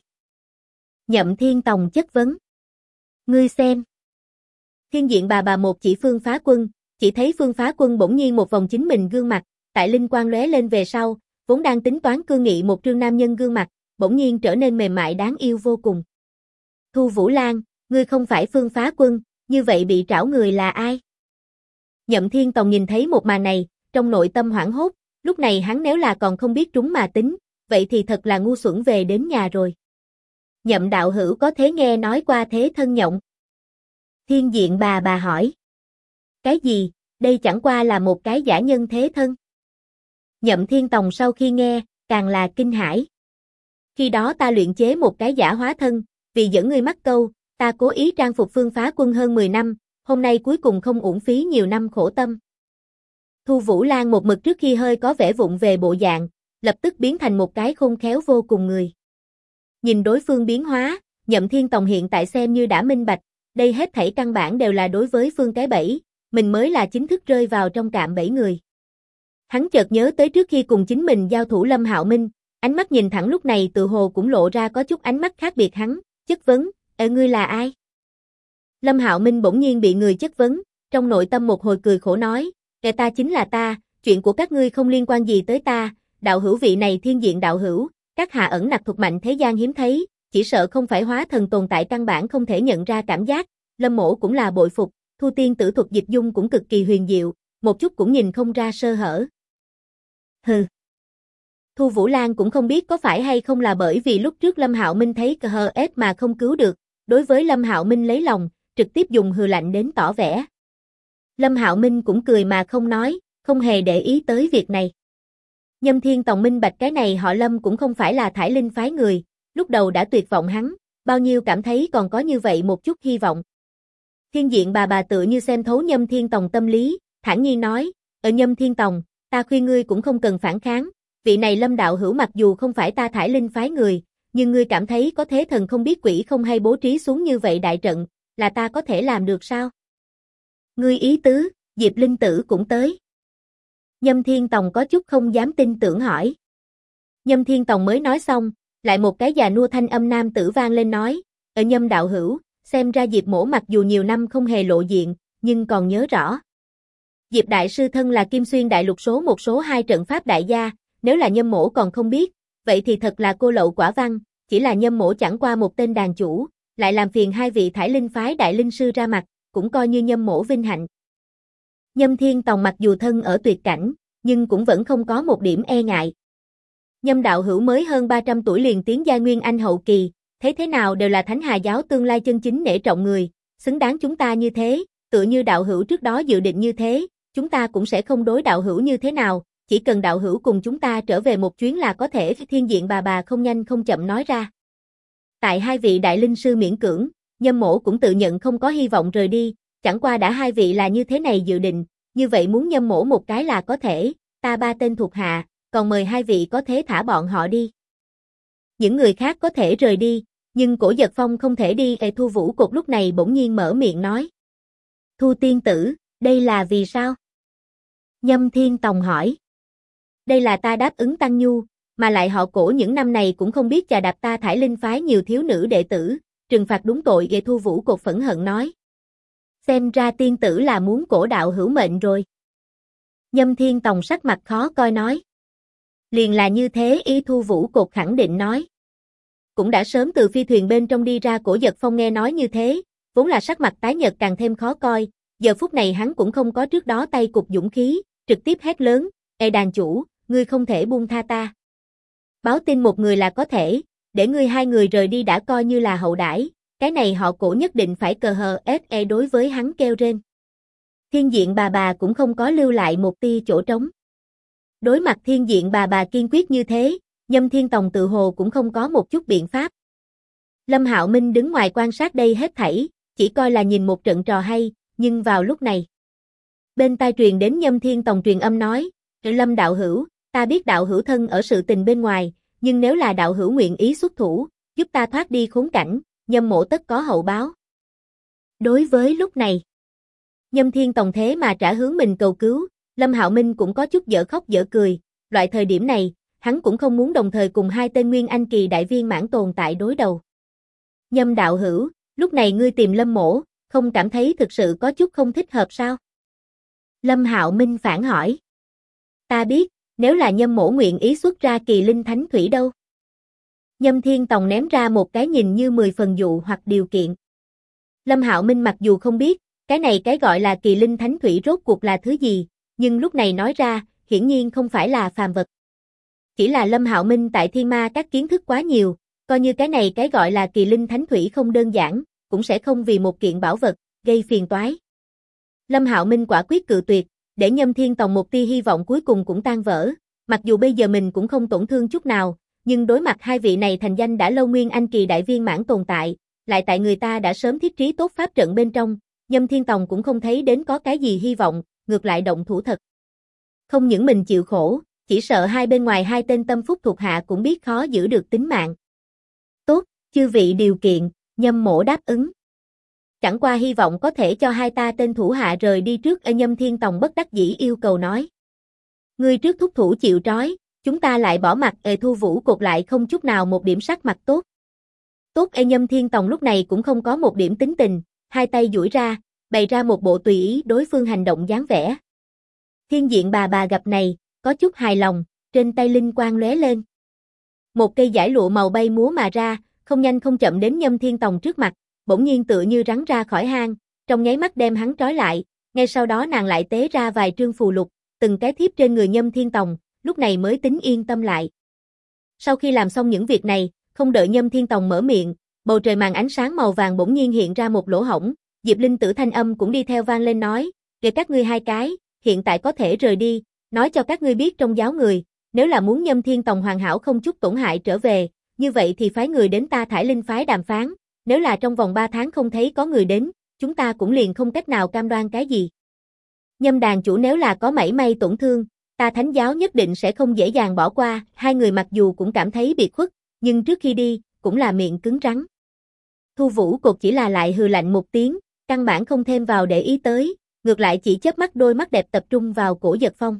Nhậm Thiên Tòng chất vấn. Ngươi xem. Thiên Diện bà một chỉ Phương Phá Quân, chỉ thấy Phương Phá Quân bỗng nhiên một vòng chính mình gương mặt, tại linh quang lóe lên về sau, vốn đang tính toán cương nghị một trương nam nhân gương mặt, bỗng nhiên trở nên mềm mại đáng yêu vô cùng. Thu Vũ Lan, ngươi không phải Phương Phá Quân, như vậy bị trảo người là ai? Nhậm Thiên Tòng nhìn thấy một màn này, trong nội tâm hoảng hốt, lúc này hắn nếu là còn không biết trúng mà tính, vậy thì thật là ngu xuẩn về đến nhà rồi. Nhậm đạo hữu có thế nghe nói qua thế thân nhộng? Thiên Diện bà hỏi. Cái gì, đây chẳng qua là một cái giả nhân thế thân. Nhậm Thiên Tòng sau khi nghe, càng là kinh hãi. Khi đó ta luyện chế một cái giả hóa thân, vì dẫn ngươi mắc câu, ta cố ý trang phục Phương Phá Quân hơn 10 năm, hôm nay cuối cùng không uổng phí nhiều năm khổ tâm. Thu Vũ Lan một mực trước khi hơi có vẻ vụng về bộ dạng, lập tức biến thành một cái khôn khéo vô cùng người. Nhìn đối phương biến hóa, Nhậm Thiên Tòng hiện tại xem như đã minh bạch, đây hết thảy căn bản đều là đối với phương cái bẫy, mình mới là chính thức rơi vào trong cạm bẫy người. Hắn chợt nhớ tới trước khi cùng chính mình giao thủ Lâm Hạo Minh, ánh mắt nhìn thẳng lúc này tự hồ cũng lộ ra có chút ánh mắt khác biệt hắn, chất vấn, ngươi là ai? Lâm Hạo Minh bỗng nhiên bị người chất vấn, trong nội tâm một hồi cười khổ nói, ta chính là ta, chuyện của các ngươi không liên quan gì tới ta, đạo hữu vị này Thiên Diện đạo hữu, các hạ ẩn nặc thuộc mạnh thế gian hiếm thấy, chỉ sợ không phải hóa thần tồn tại căn bản không thể nhận ra cảm giác, Lâm mỗ cũng là bội phục, Thu tiên tử thuật dịch dung cũng cực kỳ huyền diệu, một chút cũng nhìn không ra sơ hở. Hừ. Thu Vũ Lan cũng không biết có phải hay không là bởi vì lúc trước Lâm Hạo Minh thấy KHS mà không cứu được, đối với Lâm Hạo Minh lấy lòng, trực tiếp dùng hừ lạnh đến tỏ vẻ. Lâm Hạo Minh cũng cười mà không nói, không hề để ý tới việc này. Nhâm Thiên Tòng minh bạch cái này họ Lâm cũng không phải là Thải Linh phái người, lúc đầu đã tuyệt vọng hắn, bao nhiêu cảm thấy còn có như vậy một chút hy vọng. Thiên Diện bà tựa như xem thấu Nhâm Thiên Tòng tâm lý, thản nhiên nói, ở Nhâm Thiên Tòng, ta khuyên ngươi cũng không cần phản kháng, vị này Lâm đạo hữu mặc dù không phải ta Thải Linh phái người, nhưng ngươi cảm thấy có thế thần không biết quỷ không hay bố trí xuống như vậy đại trận, là ta có thể làm được sao? Ngươi ý tứ, Diệp Linh Tử cũng tới. Nhâm Thiên Tòng có chút không dám tin tưởng hỏi. Nhâm Thiên Tòng mới nói xong, lại một cái già nua thanh âm nam tử vang lên nói, ở Nhâm đạo hữu, xem ra Diệp mỗ mặc dù nhiều năm không hề lộ diện, nhưng còn nhớ rõ. Diệp đại sư thân là Kim Xuyên đại lục số 1 số 2 trận pháp đại gia, nếu là Nhâm mỗ còn không biết, vậy thì thật là cô lậu quả văn, chỉ là Nhâm mỗ chẳng qua một tên đàn chủ, lại làm phiền hai vị Thải Linh phái đại linh sư ra mặt, cũng coi như Nhâm mỗ vinh hạnh. Nhâm Thiên Tòng mặc dù thân ở tuyệt cảnh, nhưng cũng vẫn không có một điểm e ngại. Nhâm đạo hữu mới hơn 300 tuổi liền tiến giai nguyên anh hậu kỳ, thế nào đều là Thánh Hà giáo tương lai chân chính nể trọng người, xứng đáng chúng ta như thế, tựa như đạo hữu trước đó dự định như thế, chúng ta cũng sẽ không đối đạo hữu như thế nào, chỉ cần đạo hữu cùng chúng ta trở về một chuyến là có thể. Thiên Diện bà không nhanh không chậm nói ra. Tại hai vị đại linh sư miễn cưỡng, Nhâm mỗ cũng tự nhận không có hy vọng rời đi, chẳng qua đã hai vị là như thế này dự định, như vậy muốn Nhâm mỗ một cái là có thể, ta 3 tên thuộc hạ, còn mời hai vị có thế thả bọn họ đi. Những người khác có thể rời đi, nhưng Cổ Giật Phong không thể đi. Thu Vũ Cục lúc này bỗng nhiên mở miệng nói. Thu tiên tử, đây là vì sao? Nhâm Thiên Tòng hỏi. Đây là ta đáp ứng Tăng Nhu, mà lại họ Cổ những năm này cũng không biết chà đạp ta Thải Linh phái nhiều thiếu nữ đệ tử, trừng phạt đúng tội. Thu Vũ Cục phẫn hận nói, Xem ra tiên tử là muốn cổ đạo hữu mệnh rồi. Nhâm Thiên Tòng sắc mặt khó coi nói. Liền là như thế, Y Thu Vũ Cột khẳng định nói. Cũng đã sớm từ phi thuyền bên trong đi ra Cổ Giật Phong nghe nói như thế, vốn là sắc mặt tái nhợt càng thêm khó coi, giờ phút này hắn cũng không có trước đó tay cục dũng khí, trực tiếp hét lớn, "Ê đàn chủ, ngươi không thể buông tha ta. Báo tin một người là có thể, để ngươi hai người rời đi đã coi như là hậu đãi, cái này họ Cổ nhất định phải cờ hờ SE đối với hắn kêu rên." Thiên Diện bà cũng không có lưu lại một tia chỗ trống. Đối mặt Thiên Diện bà kiên quyết như thế, Nhâm Thiên Tòng tự hồ cũng không có một chút biện pháp. Lâm Hạo Minh đứng ngoài quan sát đây hết thảy, chỉ coi là nhìn một trận trò hay, nhưng vào lúc này. Bên tai truyền đến Nhâm Thiên Tòng truyền âm nói, Lâm đạo hữu, ta biết đạo hữu thân ở sự tình bên ngoài, nhưng nếu là đạo hữu nguyện ý xuất thủ, giúp ta thoát đi khốn cảnh, Nhâm mỗ tất có hậu báo. Đối với lúc này, Nhâm Thiên Tòng thế mà trả hướng mình cầu cứu, Lâm Hạo Minh cũng có chút dở khóc dở cười, loại thời điểm này, hắn cũng không muốn đồng thời cùng hai tên Nguyên Anh kỳ đại viên mãn tồn tại đối đầu. Nhâm đạo hữu, lúc này ngươi tìm Lâm mỗ, không cảm thấy thực sự có chút không thích hợp sao? Lâm Hạo Minh phản hỏi. Ta biết, nếu là Nhâm mỗ nguyện ý xuất ra Kỳ Linh Thánh Thủy đâu? Nhâm Thiên Tòng ném ra một cái nhìn như 10 phần dụ hoặc điều kiện. Lâm Hạo Minh mặc dù không biết, cái này cái gọi là Kỳ Linh Thánh Thủy rốt cuộc là thứ gì, nhưng lúc này nói ra, hiển nhiên không phải là phàm vật. Chỉ là Lâm Hạo Minh tại Thiên Ma các kiến thức quá nhiều, coi như cái này cái gọi là Kỳ Linh Thánh Thủy không đơn giản, cũng sẽ không vì một kiện bảo vật, gây phiền toái. Lâm Hạo Minh quả quyết cự tuyệt, để Nhâm Thiên Tòng một tia hy vọng cuối cùng cũng tan vỡ, mặc dù bây giờ mình cũng không tổn thương chút nào, nhưng đối mặt hai vị này thành danh đã lâu Nguyên Anh kỳ đại viên mãn tồn tại, lại tại người ta đã sớm thiết trí tốt pháp trận bên trong, Nhâm Thiên Tòng cũng không thấy đến có cái gì hy vọng, ngược lại động thủ thật. Không những mình chịu khổ, chỉ sợ hai bên ngoài hai tên tâm phúc thuộc hạ cũng biết khó giữ được tính mạng. Tốt, chư vị điều kiện, Nhâm mỗ đáp ứng. Chẳng qua hy vọng có thể cho hai ta tên thủ hạ rời đi trước. Nhâm Thiên Tòng bất đắc dĩ yêu cầu nói. Ngươi trước thúc thủ chịu trói, chúng ta lại bỏ mặt. Thu Vũ Cột lại không chút nào một điểm sắc mặt tốt. Tốt. Nhâm Thiên Tòng lúc này cũng không có một điểm tính tình, hai tay duỗi ra, bày ra một bộ tùy ý đối phương hành động dáng vẻ. Thiên Diện bà gặp này, có chút hài lòng, trên tay linh quang lóe lên. Một cây dải lụa màu bay múa mà ra, không nhanh không chậm đến Nhâm Thiên Tòng trước mặt, bỗng nhiên tựa như rắn ra khỏi hang, trong nháy mắt đem hắn trói lại, ngay sau đó nàng lại tế ra vài trương phù lục, từng cái thiếp trên người Nhâm Thiên Tòng, lúc này mới tính yên tâm lại. Sau khi làm xong những việc này, không đợi Nhâm Thiên Tòng mở miệng, bầu trời màn ánh sáng màu vàng bỗng nhiên hiện ra một lỗ hổng, Diệp Linh Tử thanh âm cũng đi theo vang lên nói, để các ngươi hai cái, hiện tại có thể rời đi, nói cho các ngươi biết trong giáo người, nếu là muốn Nhâm Thiên Tòng hoàn hảo không chút tổn hại trở về, như vậy thì phái người đến ta Thải Linh phái đàm phán, nếu là trong vòng 3 tháng không thấy có người đến, chúng ta cũng liền không cách nào cam đoan cái gì. Nhâm đàn chủ nếu là có mảy may tổn thương, ta Thánh giáo nhất định sẽ không dễ dàng bỏ qua. Hai người mặc dù cũng cảm thấy biệt khuất, nhưng trước khi đi, cũng là miệng cứng rắn. Thu Vũ Cột chỉ là lại hừ lạnh một tiếng, căn bản không thêm vào để ý tới, ngược lại chỉ chớp mắt đôi mắt đẹp tập trung vào Cổ Giật Phong.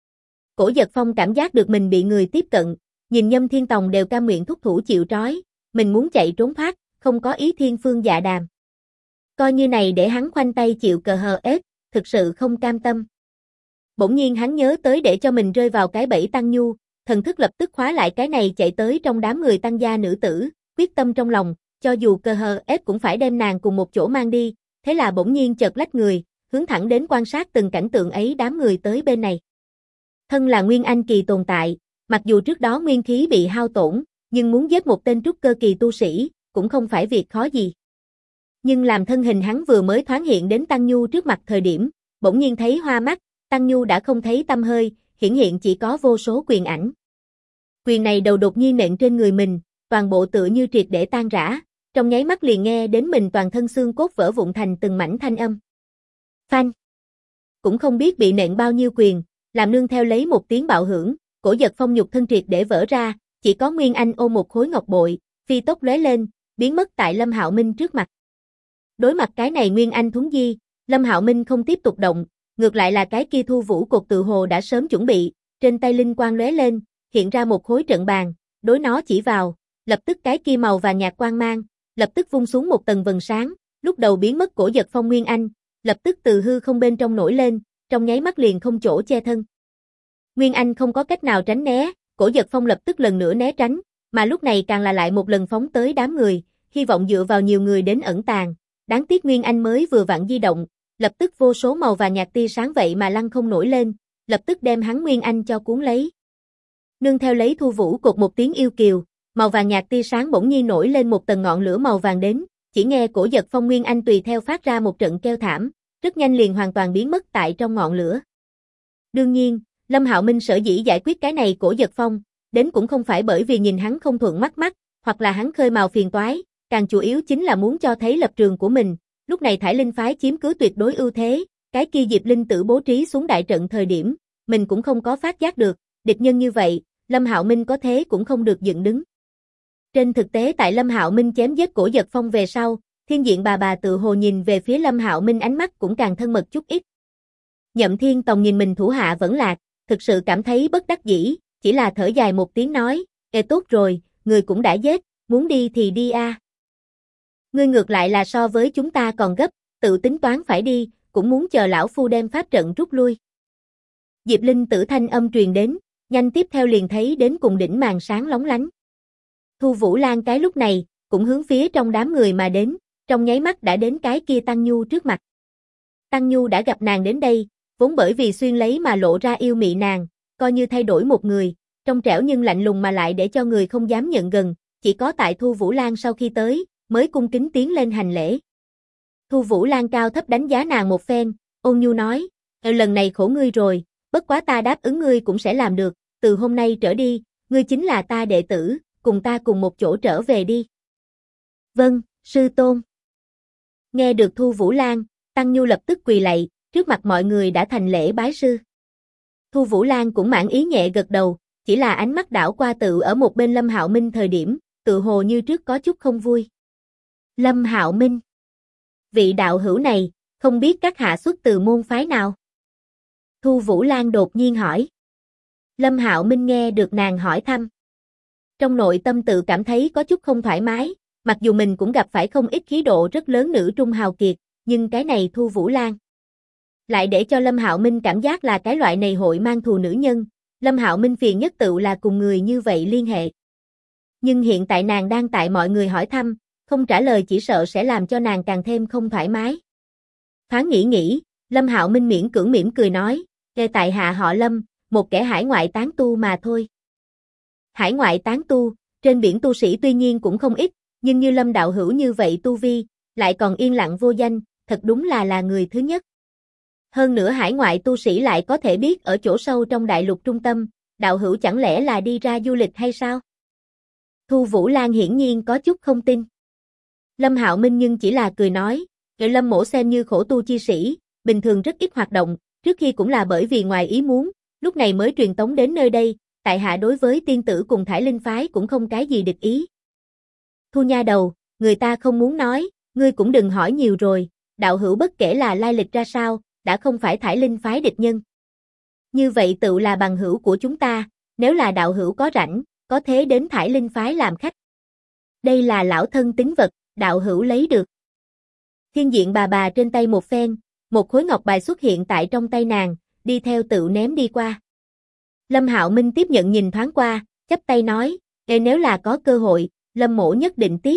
Cổ Giật Phong cảm giác được mình bị người tiếp cận, nhìn Nhâm Thiên Tòng đều cam nguyện thúc thủ chịu trói, mình muốn chạy trốn thoát, không có ý thiên phương dạ đàm. Coi như này để hắn khoanh tay chịu cờ hờ ết, thực sự không cam tâm. Bỗng nhiên hắn nhớ tới để cho mình rơi vào cái bẫy Tăng Nhu, thần thức lập tức khóa lại cái này chạy tới trong đám người Tăng gia nữ tử, quyết tâm trong lòng, cho dù cờ hờ ết cũng phải đem nàng cùng một chỗ mang đi, thế là bỗng nhiên chợt lách người, hướng thẳng đến quan sát từng cảnh tượng ấy đám người tới bên này. Thân là Nguyên Anh kỳ tồn tại, mặc dù trước đó nguyên khí bị hao tổn, nhưng muốn giết một tên trúc cơ kỳ tu sĩ, cũng không phải việc khó gì. Nhưng làm thân hình hắn vừa mới thoáng hiện đến Tăng Nhu trước mặt thời điểm, bỗng nhiên thấy hoa mắt, Tăng Nhu đã không thấy tăm hơi, hiển hiện chỉ có vô số quyền ảnh. Quyền này đầu đột nhiên nện trên người mình, toàn bộ tựa như triệt để tan rã, trong nháy mắt liền nghe đến mình toàn thân xương cốt vỡ vụn thành từng mảnh thanh âm. Phanh! Cũng không biết bị nện bao nhiêu quyền, làm nương theo lấy một tiếng bạo hưởng, Cổ Giật Phong nhục thân triệt để vỡ ra, chỉ có Nguyên Anh ôm một khối ngọc bội, phi tốc lóe lên, biến mất tại Lâm Hạo Minh trước mặt. Đối mặt cái này Nguyên Anh thuấn di, Lâm Hạo Minh không tiếp tục động, ngược lại là cái kia Thu Vũ Cột tự hồ đã sớm chuẩn bị, trên tay linh quang lóe lên, hiện ra một khối trận bàn, đối nó chỉ vào, lập tức cái kia màu vàng nhạt quang mang, lập tức vung xuống một tầng vầng sáng, lúc đầu biến mất Cổ Giật Phong Nguyên Anh, lập tức từ hư không bên trong nổi lên, trong nháy mắt liền không chỗ che thân. Nguyên Anh không có cách nào tránh né, Cổ Giật Phong lập tức lần nữa né tránh, mà lúc này càng là lại một lần phóng tới đám người, hy vọng dựa vào nhiều người đến ẩn tàng. Đáng tiếc Nguyên Anh mới vừa vặn di động, lập tức vô số màu vàng nhạt tia sáng vậy mà lăng không nổi lên, lập tức đem hắn Nguyên Anh cho cuốn lấy. Nương theo lấy Thu Vũ cột một tiếng yêu kiều, màu vàng nhạt tia sáng bỗng nhiên nổi lên một tầng ngọn lửa màu vàng đến, chỉ nghe Cổ Giật Phong Nguyên Anh tùy theo phát ra một trận kêu thảm, rất nhanh liền hoàn toàn biến mất tại trong ngọn lửa. Đương nhiên, Lâm Hạo Minh sở dĩ giải quyết cái này Cổ Giật Phong, đến cũng không phải bởi vì nhìn hắn không thuận mắt, hoặc là hắn khơi mào phiền toái, càng chủ yếu chính là muốn cho thấy lập trường của mình. Lúc này Thải Linh phái chiếm cứ tuyệt đối ưu thế, cái kia Diệp Linh Tử bố trí xuống đại trận thời điểm, mình cũng không có phát giác được, địch nhân như vậy, Lâm Hạo Minh có thế cũng không được dựng đứng. Trên thực tế tại Lâm Hạo Minh chém giết Cổ Giật Phong về sau, Thiên Diện bà tự hồ nhìn về phía Lâm Hạo Minh ánh mắt cũng càng thân mật chút ít. Nhậm Thiên Tòng nhìn mình thủ hạ vẫn lạc, thực sự cảm thấy bất đắc dĩ, chỉ là thở dài một tiếng nói, tốt rồi, người cũng đã giết, muốn đi thì đi a. Ngươi ngược lại là so với chúng ta còn gấp, tự tính toán phải đi, cũng muốn chờ lão phu đem pháp trận rút lui. Diệp Linh Tử thanh âm truyền đến, nhanh tiếp theo liền thấy đến cùng đỉnh màn sáng lóng lánh. Thu Vũ Lan cái lúc này, cũng hướng phía trong đám người mà đến, trong nháy mắt đã đến cái kia Tăng Nhu trước mặt. Tăng Nhu đã gặp nàng đến đây, vốn bởi vì xuyên lấy mà lộ ra yêu mị nàng, coi như thay đổi một người, trong trẻo nhưng lạnh lùng mà lại để cho người không dám nhận gần, chỉ có tại Thu Vũ Lan sau khi tới, mới cung kính tiến lên hành lễ. Thu Vũ Lan cao thấp đánh giá nàng một phen, ôn nhu nói, lần này khổ ngươi rồi, bất quá ta đáp ứng ngươi cũng sẽ làm được, từ hôm nay trở đi, ngươi chính là ta đệ tử, cùng ta cùng một chỗ trở về đi. Vâng, sư tôn. Nghe được Thu Vũ Lan, Tăng Nhu lập tức quỳ lạy, trước mặt mọi người đã thành lễ bái sư. Thu Vũ Lan cũng mãn ý nhẹ gật đầu, chỉ là ánh mắt đảo qua tự ở một bên Lâm Hạo Minh thời điểm, tự hồ như trước có chút không vui. Lâm Hạo Minh. Vị đạo hữu này, không biết các hạ xuất từ môn phái nào? Thu Vũ Lan đột nhiên hỏi. Lâm Hạo Minh nghe được nàng hỏi thăm. Trong nội tâm tự cảm thấy có chút không thoải mái, mặc dù mình cũng gặp phải không ít khí độ rất lớn nữ trung hào kiệt, nhưng cái này Thu Vũ Lan lại để cho Lâm Hạo Minh cảm giác là cái loại này hội mang thù nữ nhân, Lâm Hạo Minh phiền nhất tự là cùng người như vậy liên hệ. Nhưng hiện tại nàng đang tại mọi người hỏi thăm, không trả lời chỉ sợ sẽ làm cho nàng càng thêm không thoải mái. Thoáng nghĩ, Lâm Hạo Minh miễn cưỡng mỉm cười nói, tại hạ họ Lâm, một kẻ hải ngoại tán tu mà thôi. Hải ngoại tán tu, trên biển tu sĩ tuy nhiên cũng không ít, nhưng như Lâm đạo hữu như vậy tu vi, lại còn yên lặng vô danh, thật đúng là người thứ nhất. Hơn nữa hải ngoại tu sĩ lại có thể biết ở chỗ sâu trong đại lục trung tâm, đạo hữu chẳng lẽ là đi ra du lịch hay sao? Thu Vũ Lan hiển nhiên có chút không tin. Lâm Hạo Minh nhưng chỉ là cười nói, Lâm mỗ xem như khổ tu chi sĩ, bình thường rất ít hoạt động, trước khi cũng là bởi vì ngoài ý muốn, lúc này mới truyền tống đến nơi đây, tại hạ đối với tiên tử cùng Thải Linh phái cũng không cái gì địch ý. Thu nha đầu, người ta không muốn nói, ngươi cũng đừng hỏi nhiều rồi, đạo hữu bất kể là lai lịch ra sao, đã không phải Thải Linh phái địch nhân. Như vậy tự là bằng hữu của chúng ta, nếu là đạo hữu có rảnh, có thế đến Thải Linh phái làm khách. Đây là lão thân tín vật, đạo hữu lấy được. Thiên Diện bà trên tay một phen, một khối ngọc bài xuất hiện tại trong tay nàng, đi theo tự ném đi qua. Lâm Hạo Minh tiếp nhận nhìn thoáng qua, chắp tay nói, nếu là có cơ hội, Lâm mỗ nhất định tiếp.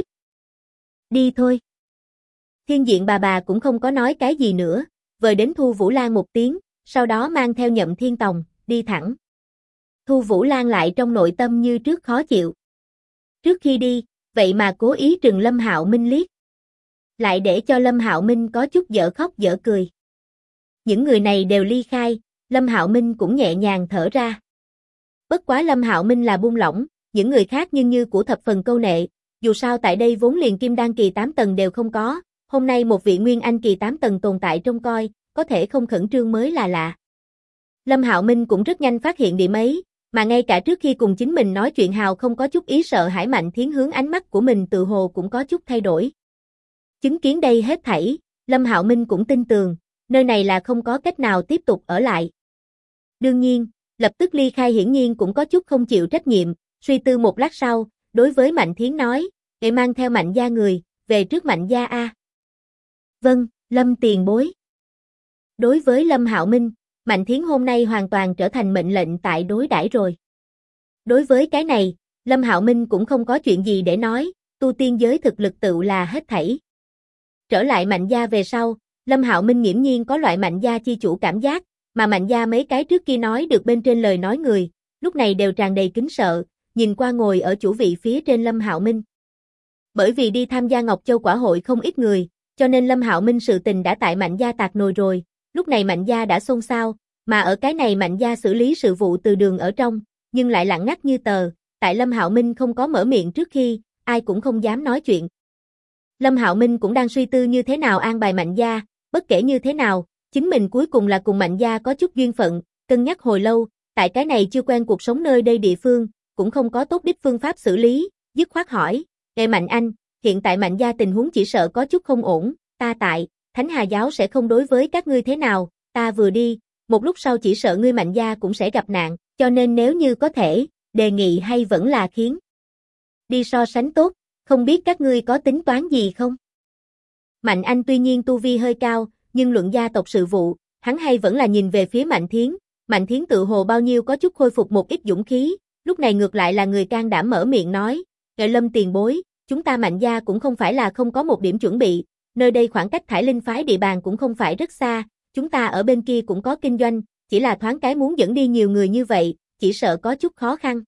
Đi thôi. Thiên Diện bà cũng không có nói cái gì nữa, vời đến Thu Vũ Lan một tiếng, sau đó mang theo Nhậm Thiên Tòng, đi thẳng. Thu Vũ Lan lại trong nội tâm như trước khó chịu. Trước khi đi, vậy mà cố ý trừng Lâm Hạo Minh liếc. Lại để cho Lâm Hạo Minh có chút dở khóc dở cười. Những người này đều ly khai, Lâm Hạo Minh cũng nhẹ nhàng thở ra. Bất quá Lâm Hạo Minh là buông lỏng, những người khác nhưng như của thập phần câu nệ, dù sao tại đây vốn liền kim đan kỳ 8 tầng đều không có, hôm nay một vị nguyên anh kỳ 8 tầng tồn tại trông coi, có thể không khẩn trương mới là lạ. Lâm Hạo Minh cũng rất nhanh phát hiện điểm ấy, mà ngay cả trước khi cùng chính mình nói chuyện Hào không có chút ý sợ hãi Mạnh Thiến hướng ánh mắt của mình tự hồ cũng có chút thay đổi. Chứng kiến đây hết thảy, Lâm Hạo Minh cũng tin tưởng, nơi này là không có cách nào tiếp tục ở lại. Đương nhiên, lập tức ly khai hiển nhiên cũng có chút không chịu trách nhiệm, suy tư một lát sau, đối với Mạnh Thiến nói, để mang theo Mạnh gia người, về trước Mạnh gia a. Vâng, Lâm tiền bối. Đối với Lâm Hạo Minh, Mạnh Thiến hôm nay hoàn toàn trở thành mệnh lệnh tại đối đãi rồi. Đối với cái này, Lâm Hạo Minh cũng không có chuyện gì để nói, tu tiên giới thực lực tựu là hết thảy. Trở lại Mạnh gia về sau, Lâm Hạo Minh nghiễm nhiên có loại Mạnh gia chi chủ cảm giác, mà Mạnh gia mấy cái trước kia nói được bên trên lời nói người, lúc này đều tràn đầy kính sợ, nhìn qua ngồi ở chủ vị phía trên Lâm Hạo Minh. Bởi vì đi tham gia Ngọc Châu quả hội không ít người, cho nên Lâm Hạo Minh sự tình đã tại Mạnh gia tạc nồi rồi, lúc này Mạnh gia đã xôn xao, mà ở cái này Mạnh gia xử lý sự vụ từ đường ở trong, nhưng lại lặng ngắt như tờ, tại Lâm Hạo Minh không có mở miệng trước khi, ai cũng không dám nói chuyện. Lâm Hạo Minh cũng đang suy tư như thế nào an bài Mạnh gia, bất kể như thế nào, chính mình cuối cùng là cùng Mạnh gia có chút duyên phận, cân nhắc hồi lâu, tại cái này chưa quen cuộc sống nơi đây địa phương, cũng không có tốt đích phương pháp xử lý, dứt khoát hỏi, Mạnh anh, hiện tại Mạnh gia tình huống chỉ sợ có chút không ổn, ta tại, Thánh Hà giáo sẽ không đối với các ngươi thế nào, ta vừa đi, một lúc sau chỉ sợ ngươi Mạnh gia cũng sẽ gặp nạn, cho nên nếu như có thể, đề nghị hay vẫn là khiến đi so sánh tốt, không biết các ngươi có tính toán gì không? Mạnh anh tuy nhiên tu vi hơi cao, nhưng luận gia tộc sự vụ, hắn hay vẫn là nhìn về phía Mạnh Thiến tự hồ bao nhiêu có chút khôi phục một ít dũng khí, lúc này ngược lại là người can đảm mở miệng nói, Lâm tiền bối, chúng ta Mạnh gia cũng không phải là không có một điểm chuẩn bị, nơi đây khoảng cách Thải Linh phái địa bàn cũng không phải rất xa, chúng ta ở bên kia cũng có kinh doanh, chỉ là thoáng cái muốn dẫn đi nhiều người như vậy, chỉ sợ có chút khó khăn.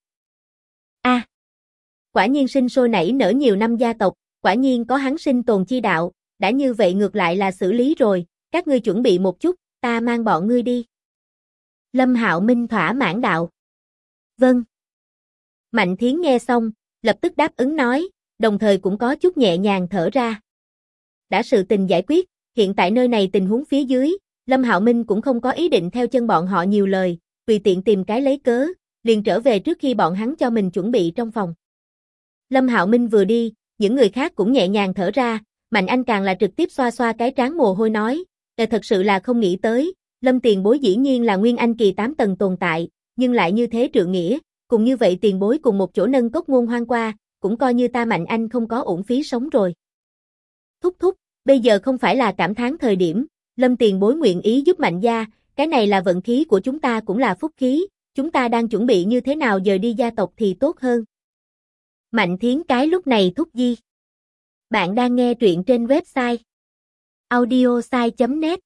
Quả nhiên sinh sôi nảy nở nhiều năm gia tộc, quả nhiên có hắn sinh tồn chi đạo, đã như vậy ngược lại là xử lý rồi, các ngươi chuẩn bị một chút, ta mang bọn ngươi đi. Lâm Hạo Minh thỏa mãn đạo. Vâng. Mạnh Thiến nghe xong, lập tức đáp ứng nói, đồng thời cũng có chút nhẹ nhàng thở ra. Đã sự tình giải quyết, hiện tại nơi này tình huống phía dưới, Lâm Hạo Minh cũng không có ý định theo chân bọn họ nhiều lời, tùy tiện tìm cái lấy cớ, liền trở về trước khi bọn hắn cho mình chuẩn bị trong phòng. Lâm Hạo Minh vừa đi, những người khác cũng nhẹ nhàng thở ra, Mạnh Anh càng là trực tiếp xoa xoa cái trán mồ hôi nói, thật sự là không nghĩ tới, Lâm tiền bối dĩ nhiên là Nguyên Anh kỳ 8 tầng tồn tại, nhưng lại như thế trượng nghĩa, cùng như vậy tiền bối cùng một chỗ nâng cốc ngôn hoang qua, cũng coi như ta Mạnh Anh không có uổng phí sống rồi. Thúc thúc, bây giờ không phải là cảm thán thời điểm, Lâm tiền bối nguyện ý giúp Mạnh gia, cái này là vận khí của chúng ta cũng là phúc khí, chúng ta đang chuẩn bị như thế nào giờ đi gia tộc thì tốt hơn. Mạnh Thiến cái lúc này thúc giục. Bạn đang nghe truyện trên website audiosai.net.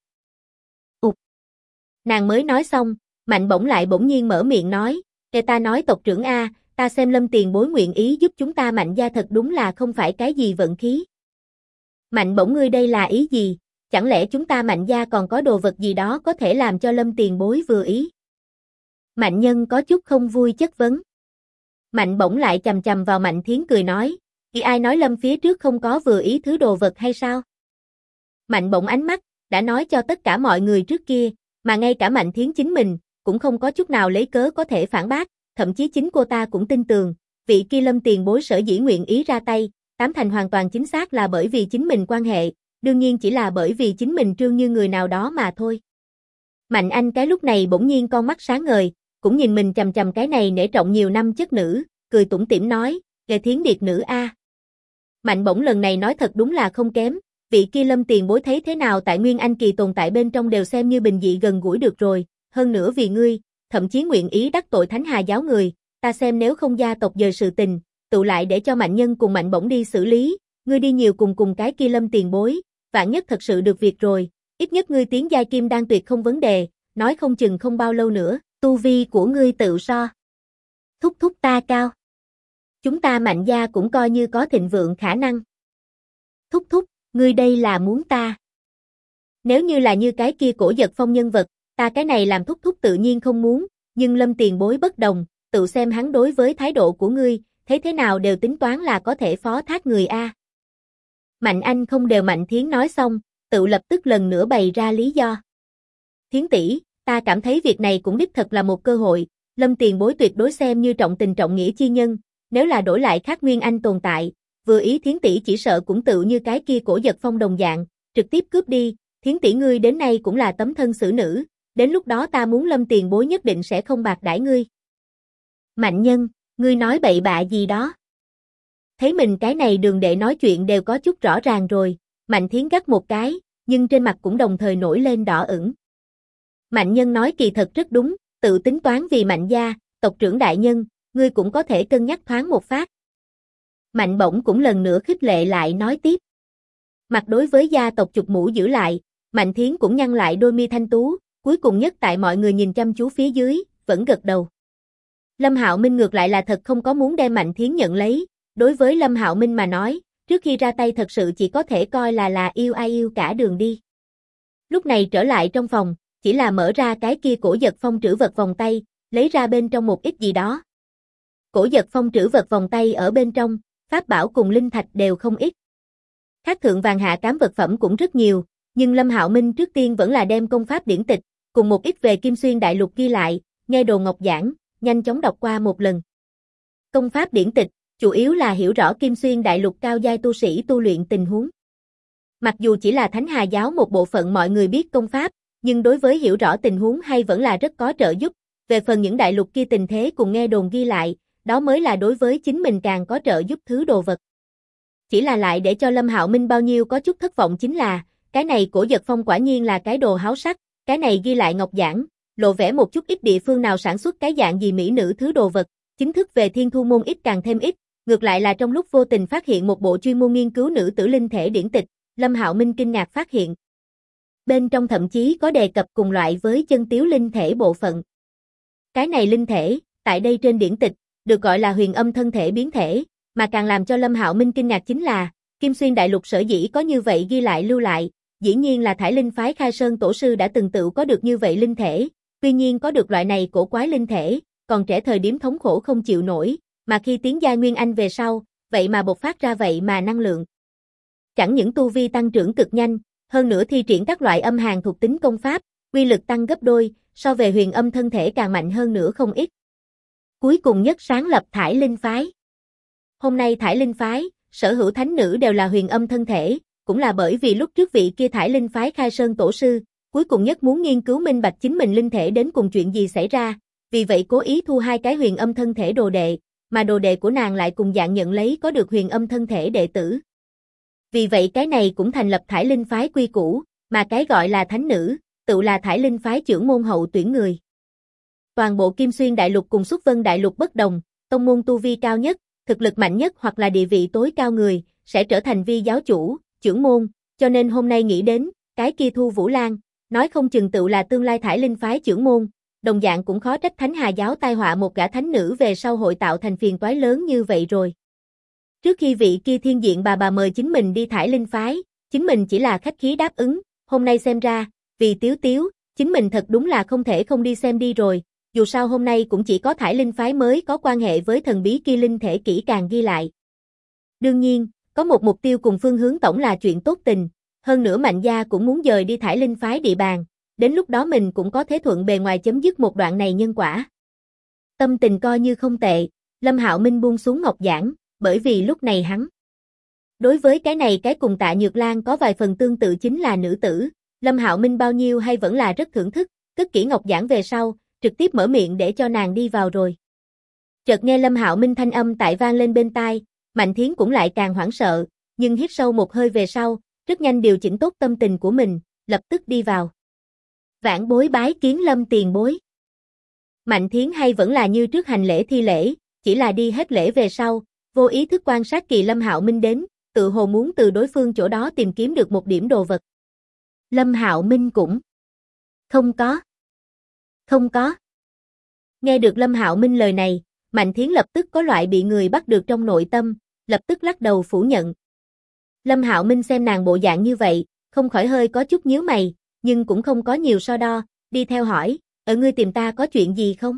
Nàng mới nói xong, Mạnh bỗng lại bỗng nhiên mở miệng nói, ta nói tộc trưởng A, ta xem Lâm tiền bối nguyện ý giúp chúng ta Mạnh gia thật đúng là không phải cái gì vận khí. Mạnh bỗng ngươi đây là ý gì, chẳng lẽ chúng ta Mạnh gia còn có đồ vật gì đó có thể làm cho Lâm tiền bối vừa ý? Mạnh nhân có chút không vui chất vấn. Mạnh bỗng lại chầm chầm vào Mạnh Thiến cười nói, ai nói Lâm phía trước không có vừa ý thứ đồ vật hay sao? Mạnh bỗng ánh mắt, đã nói cho tất cả mọi người trước kia, mà ngay cả Mạnh Thiến chính mình, cũng không có chút nào lấy cớ có thể phản bác, thậm chí chính cô ta cũng tin tường, vị kia Lâm tiền bối sở dĩ nguyện ý ra tay, tám thành hoàn toàn chính xác là bởi vì chính mình quan hệ, đương nhiên chỉ là bởi vì chính mình trương như người nào đó mà thôi. Mạnh Anh cái lúc này bỗng nhiên con mắt sáng ngời, cũng nhìn mình chầm chầm cái này nể trọng nhiều năm chất nữ, cười tủm tỉm nói, Thiến điệt nữ A. Mạnh bỗng lần này nói thật đúng là không kém, vị kia Lâm tiền bối thấy thế nào tại Nguyên Anh kỳ tồn tại bên trong đều xem như bình dị gần gũi được rồi, hơn nữa vì ngươi, thậm chí nguyện ý đắc tội Thánh Hà giáo người, ta xem nếu không gia tộc dời sự tình, tụ lại để cho Mạnh nhân cùng Mạnh bỗng đi xử lý, ngươi đi nhiều cùng cái kia Lâm tiền bối, vạn nhất thật sự được việc rồi, ít nhất ngươi tiến giai kim đan tuyệt không vấn đề, nói không chừng không bao lâu nữa, tu vi của ngươi tự so. Thúc thúc ta cao. Chúng ta Mạnh gia cũng coi như có thịnh vượng khả năng. Thúc thúc, ngươi đây là muốn ta. Nếu như là như cái kia Cổ Giật Phong nhân vật, ta cái này làm thúc thúc tự nhiên không muốn, nhưng Lâm tiền bối bất đồng, tự xem hắn đối với thái độ của ngươi, thấy thế nào đều tính toán là có thể phó thác người A. Mạnh Anh không đều Mạnh Thiến nói xong, tự lập tức lần nữa bày ra lý do. Thiến tỷ, ta cảm thấy việc này cũng đích thật là một cơ hội, Lâm tiền bối tuyệt đối xem như trọng tình trọng nghĩa chi nhân, nếu là đổi lại khác Nguyên Anh tồn tại, vừa ý Thiến tỷ chỉ sợ cũng tự như cái kia Cổ Giật Phong đồng dạng, trực tiếp cướp đi, Thiến tỷ ngươi đến nay cũng là tấm thân xử nữ, đến lúc đó ta muốn Lâm tiền bối nhất định sẽ không bạc đãi ngươi. Mạnh nhân, ngươi nói bậy bạ gì đó? Thấy mình cái này đường đệ nói chuyện đều có chút rõ ràng rồi, Mạnh Thiến gắt một cái, nhưng trên mặt cũng đồng thời nổi lên đỏ ửng. Mạnh Nhân nói kỳ thật rất đúng, tự tính toán vì Mạnh gia, tộc trưởng đại nhân, ngươi cũng có thể cân nhắc thoáng một phát. Mạnh Bổng cũng lần nữa khích lệ lại nói tiếp. Mặt đối với gia tộc chụp mũ giữ lại, Mạnh Thiến cũng nhăn lại đôi mi thanh tú, cuối cùng nhất tại mọi người nhìn chăm chú phía dưới, vẫn gật đầu. Lâm Hạo Minh ngược lại là thật không có muốn đem Mạnh Thiến nhận lấy, đối với Lâm Hạo Minh mà nói, trước khi ra tay thật sự chỉ có thể coi là yêu ai yêu cả đường đi. Lúc này trở lại trong phòng, chỉ là mở ra cái kia cổ giật phong trữ vật vòng tay, lấy ra bên trong một ít gì đó. Cổ giật phong trữ vật vòng tay ở bên trong, pháp bảo cùng linh thạch đều không ít. Khác thượng vàng hạ cám vật phẩm cũng rất nhiều, nhưng Lâm Hạo Minh trước tiên vẫn là đem công pháp điển tịch, cùng một ít về Kim Xuyên Đại Lục ghi lại, nghe Đồ Ngọc giảng, nhanh chóng đọc qua một lần. Công pháp điển tịch, chủ yếu là hiểu rõ Kim Xuyên Đại Lục cao giai tu sĩ tu luyện tình huống. Mặc dù chỉ là Thánh Hà giáo một bộ phận mọi người biết công pháp, nhưng đối với hiểu rõ tình huống hay vẫn là rất có trợ giúp, về phần những đại lục kia tình thế cùng nghe đồn ghi lại, đó mới là đối với chính mình càng có trợ giúp thứ đồ vật. Chỉ là lại để cho Lâm Hạo Minh bao nhiêu có chút thất vọng chính là, cái này cổ giật phong quả nhiên là cái đồ háo sắc, cái này ghi lại ngọc giảng, lộ vẻ một chút ít địa phương nào sản xuất cái dạng gì mỹ nữ thứ đồ vật, chính thức về Thiên Thu môn ít càng thêm ít, ngược lại là trong lúc vô tình phát hiện một bộ chuyên môn nghiên cứu nữ tử linh thể điển tịch, Lâm Hạo Minh kinh ngạc phát hiện. Bên trong thậm chí có đề cập cùng loại với chân tiếu linh thể bộ phận. Cái này linh thể, tại đây trên điển tịch, được gọi là huyền âm thân thể biến thể, mà càng làm cho Lâm Hạo Minh kinh ngạc chính là, Kim Xuyên Đại Lục sở dĩ có như vậy ghi lại lưu lại, dĩ nhiên là Thải Linh phái Khai Sơn tổ sư đã từng tự có được như vậy linh thể, tuy nhiên có được loại này cổ quái linh thể, còn trẻ thời điểm thống khổ không chịu nổi, mà khi tiến giai Nguyên Anh về sau, vậy mà bộc phát ra vậy mà năng lượng. Chẳng những tu vi tăng trưởng cực nhanh, hơn nữa thi triển các loại âm hàn thuộc tính công pháp, uy lực tăng gấp đôi, so về huyền âm thân thể càng mạnh hơn nữa không ít. Cuối cùng nhất sáng lập Thải Linh phái. Hôm nay Thải Linh phái, sở hữu thánh nữ đều là huyền âm thân thể, cũng là bởi vì lúc trước vị kia Thải Linh phái Khai Sơn tổ sư, cuối cùng nhất muốn nghiên cứu minh bạch chính mình linh thể đến cùng chuyện gì xảy ra, vì vậy cố ý thu hai cái huyền âm thân thể đồ đệ, mà đồ đệ của nàng lại cùng dạng nhận lấy có được huyền âm thân thể đệ tử. Vì vậy cái này cũng thành lập Thải Linh phái quy củ, mà cái gọi là thánh nữ, tự là Thải Linh phái trưởng môn hậu tuyển người. Toàn bộ Kim Xuyên Đại Lục cùng Xuất Vân Đại Lục bất đồng, tông môn tu vi cao nhất, thực lực mạnh nhất hoặc là địa vị tối cao người, sẽ trở thành vi giáo chủ, trưởng môn, cho nên hôm nay nghĩ đến, cái kia Thu Vũ Lan, nói không chừng tự là tương lai Thải Linh phái trưởng môn, đồng dạng cũng khó trách Thánh Hà giáo tai họa một gã thánh nữ về sau hội tạo thành phiền toái lớn như vậy rồi. Trước khi vị kia thiên diện bà mời chính mình đi Thải Linh phái, chính mình chỉ là khách khí đáp ứng, hôm nay xem ra, vì Tiếu Tiếu, chính mình thật đúng là không thể không đi xem đi rồi, dù sao hôm nay cũng chỉ có Thải Linh phái mới có quan hệ với thần bí kia linh thể kỹ càng ghi lại. Đương nhiên, có một mục tiêu cùng phương hướng tổng là chuyện tốt tình, hơn nữa Mạnh gia cũng muốn dời đi Thải Linh phái địa bàn, đến lúc đó mình cũng có thế thuận bề ngoài chấm dứt một đoạn này nhân quả. Tâm tình coi như không tệ, Lâm Hạo Minh buông xuống ngọc giảng, bởi vì lúc này hắn. Đối với cái này cái cùng Tạ Nhược Lan có vài phần tương tự chính là nữ tử, Lâm Hạo Minh bao nhiêu hay vẫn là rất thưởng thức, cất kỹ ngọc giảng về sau, trực tiếp mở miệng để cho nàng đi vào rồi. Chợt nghe Lâm Hạo Minh thanh âm tại vang lên bên tai, Mạnh Thiến cũng lại càng hoảng sợ, nhưng hít sâu một hơi về sau, rất nhanh điều chỉnh tốt tâm tình của mình, lập tức đi vào. Vãn bối bái kiến Lâm tiền bối. Mạnh Thiến hay vẫn là như trước hành lễ thi lễ, chỉ là đi hết lễ về sau, vô ý thức quan sát kỳ Lâm Hạo Minh đến, tự hồ muốn từ đối phương chỗ đó tìm kiếm được một điểm đồ vật. Lâm Hạo Minh cũng không có. Nghe được Lâm Hạo Minh lời này, Mạnh Thiến lập tức có loại bị người bắt được trong nội tâm, lập tức lắc đầu phủ nhận. Lâm Hạo Minh xem nàng bộ dạng như vậy, không khỏi hơi có chút nhíu mày, nhưng cũng không có nhiều so đo, đi theo hỏi, ở ngươi tìm ta có chuyện gì không?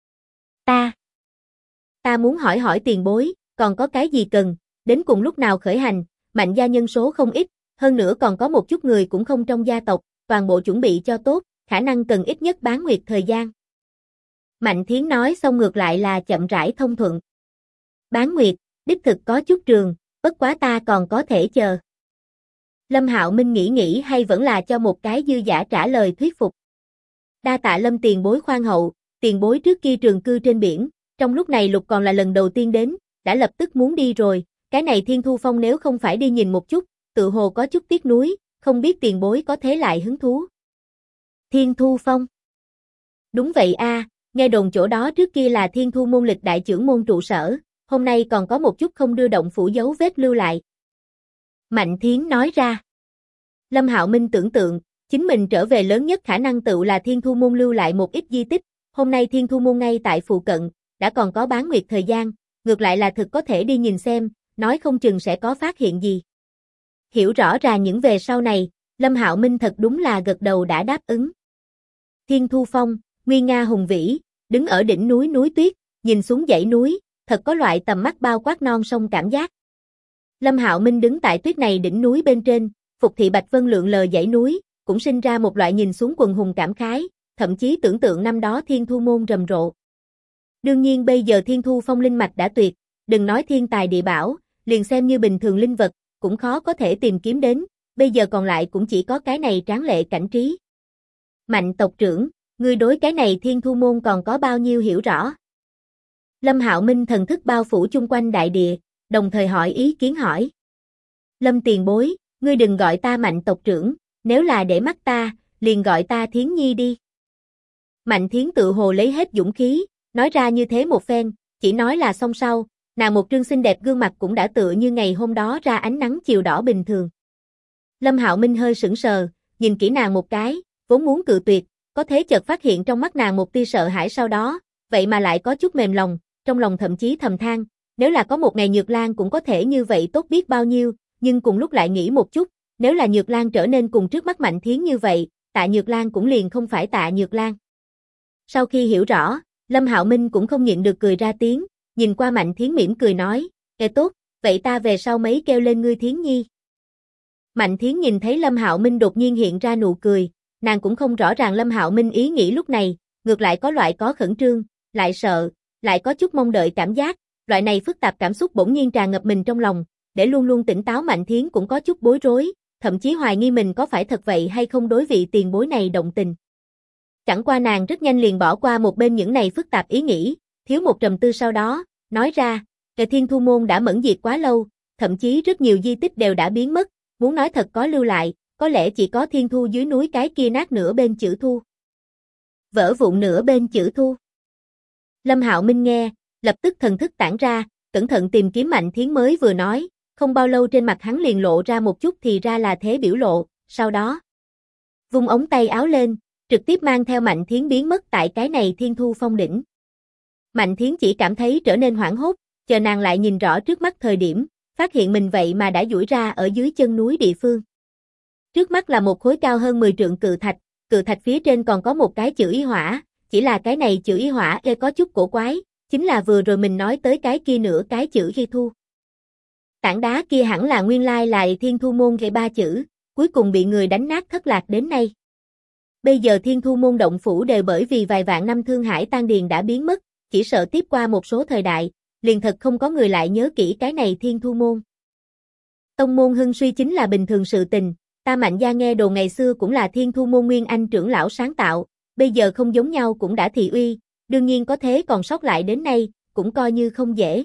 Ta muốn hỏi tiền bối, còn có cái gì cần, đến cùng lúc nào khởi hành, Mạnh gia nhân số không ít, hơn nữa còn có một chút người cũng không trong gia tộc, toàn bộ chuẩn bị cho tốt, khả năng cần ít nhất bán nguyệt thời gian. Mạnh Thiến nói xong ngược lại là chậm rãi thông thuận. Bán nguyệt, đích thực có chút trường, bất quá ta còn có thể chờ. Lâm Hạo Minh nghĩ hay vẫn là cho một cái dư dả trả lời thuyết phục. Đa tạ Lâm tiền bối khoan hậu, tiền bối trước kia trường cư trên biển, trong lúc này Lục còn là lần đầu tiên đến, đã lập tức muốn đi rồi, cái này Thiên Thu Phong nếu không phải đi nhìn một chút, tự hồ có chút tiếc nuối, không biết tiền bối có thế lại hứng thú. Thiên Thu Phong. Đúng vậy a, nghe đồn chỗ đó trước kia là Thiên Thu môn lịch đại trưởng môn trụ sở, hôm nay còn có một chút không đưa động phủ dấu vết lưu lại. Mạnh Thiến nói ra. Lâm Hạo Minh tưởng tượng, chính mình trở về lớn nhất khả năng tựu là Thiên Thu môn lưu lại một ít di tích, hôm nay Thiên Thu môn ngay tại phụ cận, đã còn có bán nguyệt thời gian, ngược lại là thực có thể đi nhìn xem, nói không chừng sẽ có phát hiện gì. Hiểu rõ ràng những về sau này, Lâm Hạo Minh thật đúng là gật đầu đã đáp ứng. Thiên Thu Phong, nguy nga hùng vĩ, đứng ở đỉnh núi núi tuyết, nhìn xuống dãy núi, thật có loại tầm mắt bao quát non sông cảm giác. Lâm Hạo Minh đứng tại tuyết này đỉnh núi bên trên, phục thị bạch vân lượn lờ dãy núi, cũng sinh ra một loại nhìn xuống quần hùng cảm khái, thậm chí tưởng tượng năm đó Thiên Thu môn rầm rộ. Đương nhiên bây giờ Thiên Thu Phong linh mạch đã tuyệt, đừng nói thiên tài địa bảo, liền xem như bình thường linh vật, cũng khó có thể tìm kiếm đến, bây giờ còn lại cũng chỉ có cái này tráng lệ cảnh trí. Mạnh tộc trưởng, ngươi đối cái này Thiên Thu môn còn có bao nhiêu hiểu rõ? Lâm Hạo Minh thần thức bao phủ chung quanh đại địa, đồng thời hỏi ý kiến hỏi. Lâm tiền bối, ngươi đừng gọi ta Mạnh tộc trưởng, nếu là để mắt ta, liền gọi ta Thiến Nhi đi. Mạnh Thiến tự hồ lấy hết dũng khí, nói ra như thế một phen, chỉ nói là xong sau, nàng một trương xinh đẹp gương mặt cũng đã tựa như ngày hôm đó ra ánh nắng chiều đỏ bình thường. Lâm Hạo Minh hơi sững sờ, nhìn kỹ nàng một cái, vốn muốn cự tuyệt, có thế chợt phát hiện trong mắt nàng một tia sợ hãi sau đó, vậy mà lại có chút mềm lòng, trong lòng thậm chí thầm than, nếu là có một ngày Nhược Lan cũng có thể như vậy tốt biết bao nhiêu, nhưng cùng lúc lại nghĩ một chút, nếu là Nhược Lan trở nên cùng trước mắt Mạnh Thiến như vậy, Tạ Nhược Lan cũng liền không phải Tạ Nhược Lan. Sau khi hiểu rõ, Lâm Hạo Minh cũng không nhịn được cười ra tiếng, nhìn qua Mạnh Thiến mỉm cười nói, tốt, vậy ta về sau mấy kêu lên ngươi Thiến Nhi. Mạnh Thiến nhìn thấy Lâm Hạo Minh đột nhiên hiện ra nụ cười, nàng cũng không rõ ràng Lâm Hạo Minh ý nghĩ lúc này, ngược lại có loại có khẩn trương, lại sợ, lại có chút mong đợi cảm giác, loại này phức tạp cảm xúc bỗng nhiên tràn ngập mình trong lòng, để luôn luôn tỉnh táo Mạnh Thiến cũng có chút bối rối, thậm chí hoài nghi mình có phải thật vậy hay không đối vị tiền bối này động tình. Chẳng qua nàng rất nhanh liền bỏ qua một bên những này phức tạp ý nghĩ, thiếu một trầm tư sau đó, nói ra, cái Thiên Thu môn đã mẫn diệt quá lâu, thậm chí rất nhiều di tích đều đã biến mất, muốn nói thật có lưu lại, có lẽ chỉ có Thiên Thu dưới núi cái kia nát nửa bên chữ Thu. Vỡ vụn nửa bên chữ Thu. Lâm Hạo Minh nghe, lập tức thần thức tản ra, cẩn thận tìm kiếm Mạnh Thiến mới vừa nói, không bao lâu trên mặt hắn liền lộ ra một chút thì ra là thế biểu lộ, sau đó vung ống tay áo lên, trực tiếp mang theo Mạnh Thiến biến mất tại cái này Thiên Thu Phong đỉnh. Mạnh Thiến chỉ cảm thấy trở nên hoảng hốt, chờ nàng lại nhìn rõ trước mắt thời điểm, phát hiện mình vậy mà đã duỗi ra ở dưới chân núi địa phương. Trước mắt là một khối cao hơn 10 trượng cự thạch phía trên còn có một cái chữ Y Hỏa, chỉ là cái này chữ Y Hỏa có chút cổ quái, chính là vừa rồi mình nói tới cái kia nửa cái chữ Y Thu. Tảng đá kia hẳn là nguyên lai là Thiên Thu môn gây 3 chữ, cuối cùng bị người đánh nát thất lạc đến nay. Bây giờ Thiên Thu môn động phủ đều bởi vì vài vạn năm thương hải tan điền đã biến mất, chỉ sợ tiếp qua một số thời đại, liền thật không có người lại nhớ kỹ cái này Thiên Thu môn. Tông môn hưng suy chính là bình thường sự tình, ta Mạnh gia nghe đồn ngày xưa cũng là Thiên Thu môn nguyên anh trưởng lão sáng tạo, bây giờ không giống nhau cũng đã thị uy, đương nhiên có thế còn sót lại đến nay, cũng coi như không dễ.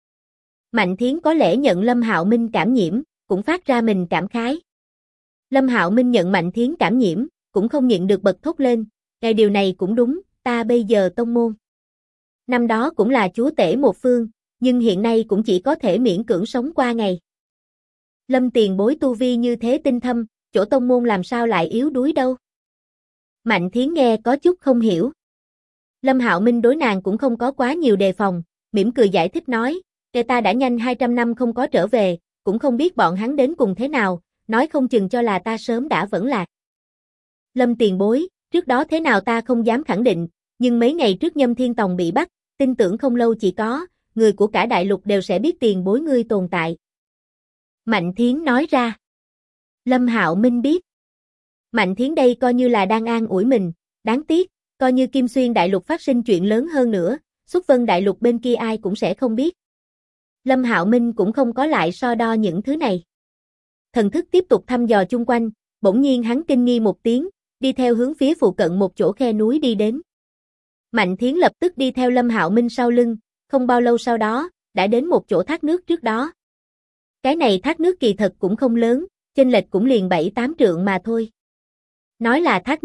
Mạnh Thiến có lẽ nhận Lâm Hạo Minh cảm nhiễm, cũng phát ra mình cảm khái. Lâm Hạo Minh nhận Mạnh Thiến cảm nhiễm, cũng không nhịn được bật thốt lên, cái điều này cũng đúng, ta bây giờ tông môn. Năm đó cũng là chúa tể một phương, nhưng hiện nay cũng chỉ có thể miễn cưỡng sống qua ngày. Lâm tiền bối tu vi như thế tinh thâm, chỗ tông môn làm sao lại yếu đuối đâu. Mạnh Thiến nghe có chút không hiểu. Lâm Hạo Minh đối nàng cũng không có quá nhiều đề phòng, mỉm cười giải thích nói, ta đã nhanh 200 năm không có trở về, cũng không biết bọn hắn đến cùng thế nào, nói không chừng cho là ta sớm đã vẫn lạc. Lâm tiền bối, trước đó thế nào ta không dám khẳng định, nhưng mấy ngày trước Nhâm Thiên Tòng bị bắt, tin tưởng không lâu chỉ có, người của cả đại lục đều sẽ biết tiền bối ngươi tồn tại. Mạnh Thiến nói ra. Lâm Hạo Minh biết. Mạnh Thiến đây coi như là đang an ủi mình, đáng tiếc, coi như Kim Xuyên đại lục phát sinh chuyện lớn hơn nữa, Xuất Vân đại lục bên kia ai cũng sẽ không biết. Lâm Hạo Minh cũng không có lại so đo những thứ này. Thần thức tiếp tục thăm dò chung quanh, bỗng nhiên hắn kinh nghi một tiếng, đi theo hướng phía phụ cận một chỗ khe núi đi đến. Mạnh Thiến lập tức đi theo Lâm Hạo Minh sau lưng, không bao lâu sau đó, đã đến một chỗ thác nước trước đó. Cái này thác nước kỳ thật cũng không lớn, chênh lệch cũng liền 7-8 trượng mà thôi. Nói là thác nước,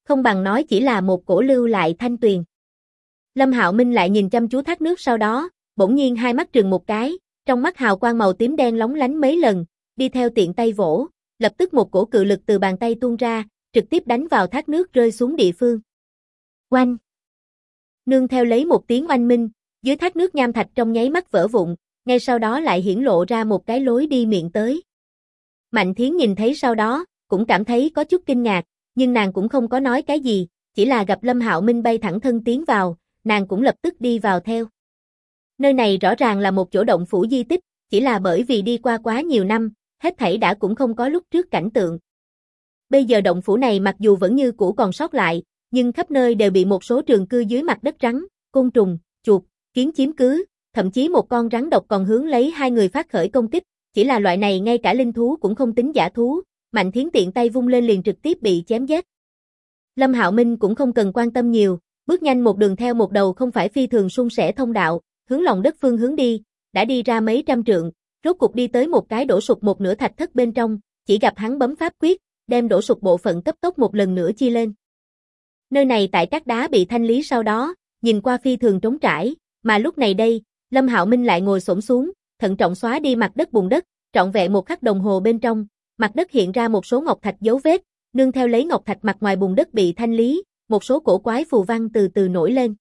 không bằng nói chỉ là một cổ lưu lại thanh tuyền. Lâm Hạo Minh lại nhìn chăm chú thác nước sau đó, bỗng nhiên hai mắt trừng một cái, trong mắt hào quang màu tím đen lóng lánh mấy lần, đi theo tiện tay vỗ, lập tức một cổ cự lực từ bàn tay tuôn ra, trực tiếp đánh vào thác nước rơi xuống địa phương. Oanh! Nương theo lấy một tiếng oanh minh, dưới thác nước nham thạch trong nháy mắt vỡ vụn, ngay sau đó lại hiển lộ ra một cái lối đi miệng tới. Mạnh Thiến nhìn thấy sau đó, cũng cảm thấy có chút kinh ngạc, nhưng nàng cũng không có nói cái gì, chỉ là gặp Lâm Hạo Minh bay thẳng thân tiến vào, nàng cũng lập tức đi vào theo. Nơi này rõ ràng là một chỗ động phủ di tích, chỉ là bởi vì đi qua quá nhiều năm, hết thảy đã cũng không có lúc trước cảnh tượng. Bây giờ động phủ này mặc dù vẫn như cũ còn sót lại, nhưng khắp nơi đều bị một số trường cư dưới mặt đất rắn, côn trùng, chuột, kiến chiếm cứ, thậm chí một con rắn độc còn hướng lấy hai người phát khởi công kích, chỉ là loại này ngay cả linh thú cũng không tính giả thú, Mạnh Thiến tiện tay vung lên liền trực tiếp bị chém giết. Lâm Hạo Minh cũng không cần quan tâm nhiều, bước nhanh một đường theo một đầu không phải phi thường suôn sẻ thông đạo, hướng lòng đất phương hướng đi, đã đi ra mấy trăm trượng, rốt cục đi tới một cái đổ sụp một nửa thạch thất bên trong, chỉ gặp hắn bấm pháp quyết, đem đổ sụp bộ phận cấp tốc một lần nữa chia lên. Nơi này tại các đá bị thanh lý sau đó, nhìn qua phi thường trống trải, mà lúc này đây, Lâm Hạo Minh lại ngồi xổm xuống, thận trọng xóa đi mặt đất bùn đất, trọn vẹn một khắc đồng hồ bên trong, mặt đất hiện ra một số ngọc thạch dấu vết, nương theo lấy ngọc thạch mặt ngoài bùn đất bị thanh lý, một số cổ quái phù văn từ từ nổi lên.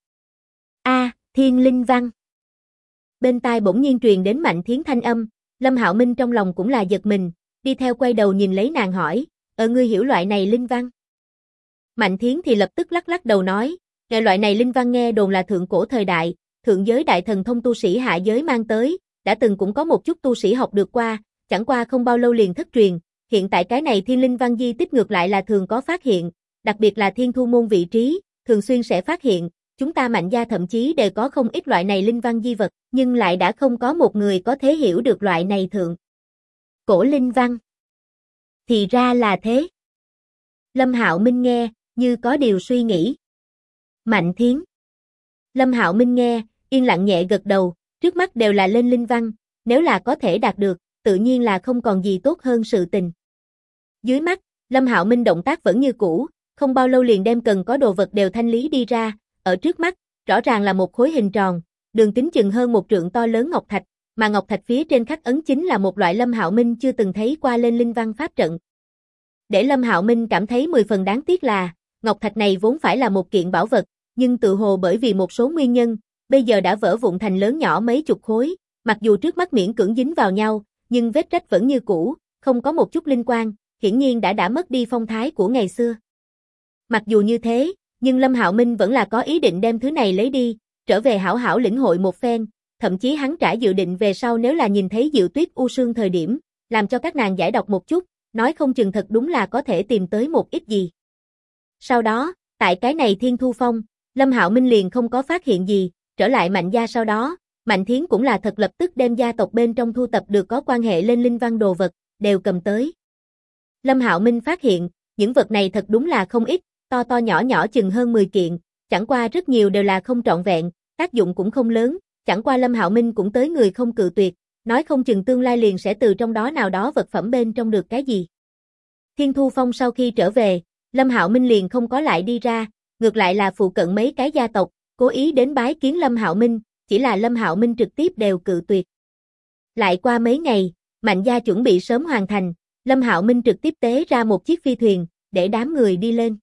Thiên linh văn. Bên tai bỗng nhiên truyền đến Mạnh Thiến thanh âm, Lâm Hạo Minh trong lòng cũng là giật mình, đi theo quay đầu nhìn lấy nàng hỏi, ngươi hiểu loại này linh văn? Mạnh Thiến thì lập tức lắc lắc đầu nói, loại này linh văn nghe đồn là thượng cổ thời đại, thượng giới đại thần thông tu sĩ hạ giới mang tới, đã từng cũng có một chút tu sĩ học được qua, chẳng qua không bao lâu liền thất truyền, hiện tại cái này thiên linh văn di tích ngược lại là thường có phát hiện, đặc biệt là Thiên Thu môn vị trí, thường xuyên sẽ phát hiện, chúng ta Mạnh gia thậm chí đều có không ít loại này linh văn di vật, nhưng lại đã không có một người có thể hiểu được loại này thượng cổ linh văn. Thì ra là thế. Lâm Hạo Minh nghe, như có điều suy nghĩ. Mạnh Thiến. Lâm Hạo Minh nghe, yên lặng nhẹ gật đầu, trước mắt đều là lên linh văn, nếu là có thể đạt được, tự nhiên là không còn gì tốt hơn sự tình. Dưới mắt, Lâm Hạo Minh động tác vẫn như cũ, không bao lâu liền đem cần có đồ vật đều thanh lý đi ra, ở trước mắt, rõ ràng là một khối hình tròn, đường kính chừng hơn một trượng to lớn ngọc thạch, mà ngọc thạch phía trên khắc ấn chính là một loại Lâm Hạo Minh chưa từng thấy qua lên linh văn pháp trận. Để Lâm Hạo Minh cảm thấy 10 phần đáng tiếc là, ngọc thạch này vốn phải là một kiện bảo vật, nhưng tự hồ bởi vì một số nguyên nhân, bây giờ đã vỡ vụn thành lớn nhỏ mấy chục khối, mặc dù trước mắt miễn cưỡng dính vào nhau, nhưng vết rách vẫn như cũ, không có một chút linh quang, hiển nhiên đã mất đi phong thái của ngày xưa. Mặc dù như thế, nhưng Lâm Hạo Minh vẫn là có ý định đem thứ này lấy đi, trở về hảo hảo lĩnh hội một phen, thậm chí hắn trả dự định về sau nếu là nhìn thấy Diệu Tuyết U Sương thời điểm, làm cho các nàng giải đọc một chút, nói không chừng thật đúng là có thể tìm tới một ít gì. Sau đó, tại cái này Thiên Thu Phong, Lâm Hạo Minh liền không có phát hiện gì, trở lại Mạnh gia sau đó, Mạnh Thiến cũng là thật lập tức đem gia tộc bên trong thu tập được có quan hệ lên linh văn đồ vật, đều cầm tới. Lâm Hạo Minh phát hiện, những vật này thật đúng là không ít, to to nhỏ nhỏ chừng hơn 10 kiện, chẳng qua rất nhiều đều là không trọn vẹn, tác dụng cũng không lớn, chẳng qua Lâm Hạo Minh cũng tới người không cự tuyệt, nói không chừng tương lai liền sẽ từ trong đó nào đó vật phẩm bên trong được cái gì. Thiên Thu Phong sau khi trở về, Lâm Hạo Minh liền không có lại đi ra, ngược lại là phụ cận mấy cái gia tộc, cố ý đến bái kiến Lâm Hạo Minh, chỉ là Lâm Hạo Minh trực tiếp đều cự tuyệt. Lại qua mấy ngày, Mạnh gia chuẩn bị sớm hoàn thành, Lâm Hạo Minh trực tiếp tế ra một chiếc phi thuyền, để đám người đi lên.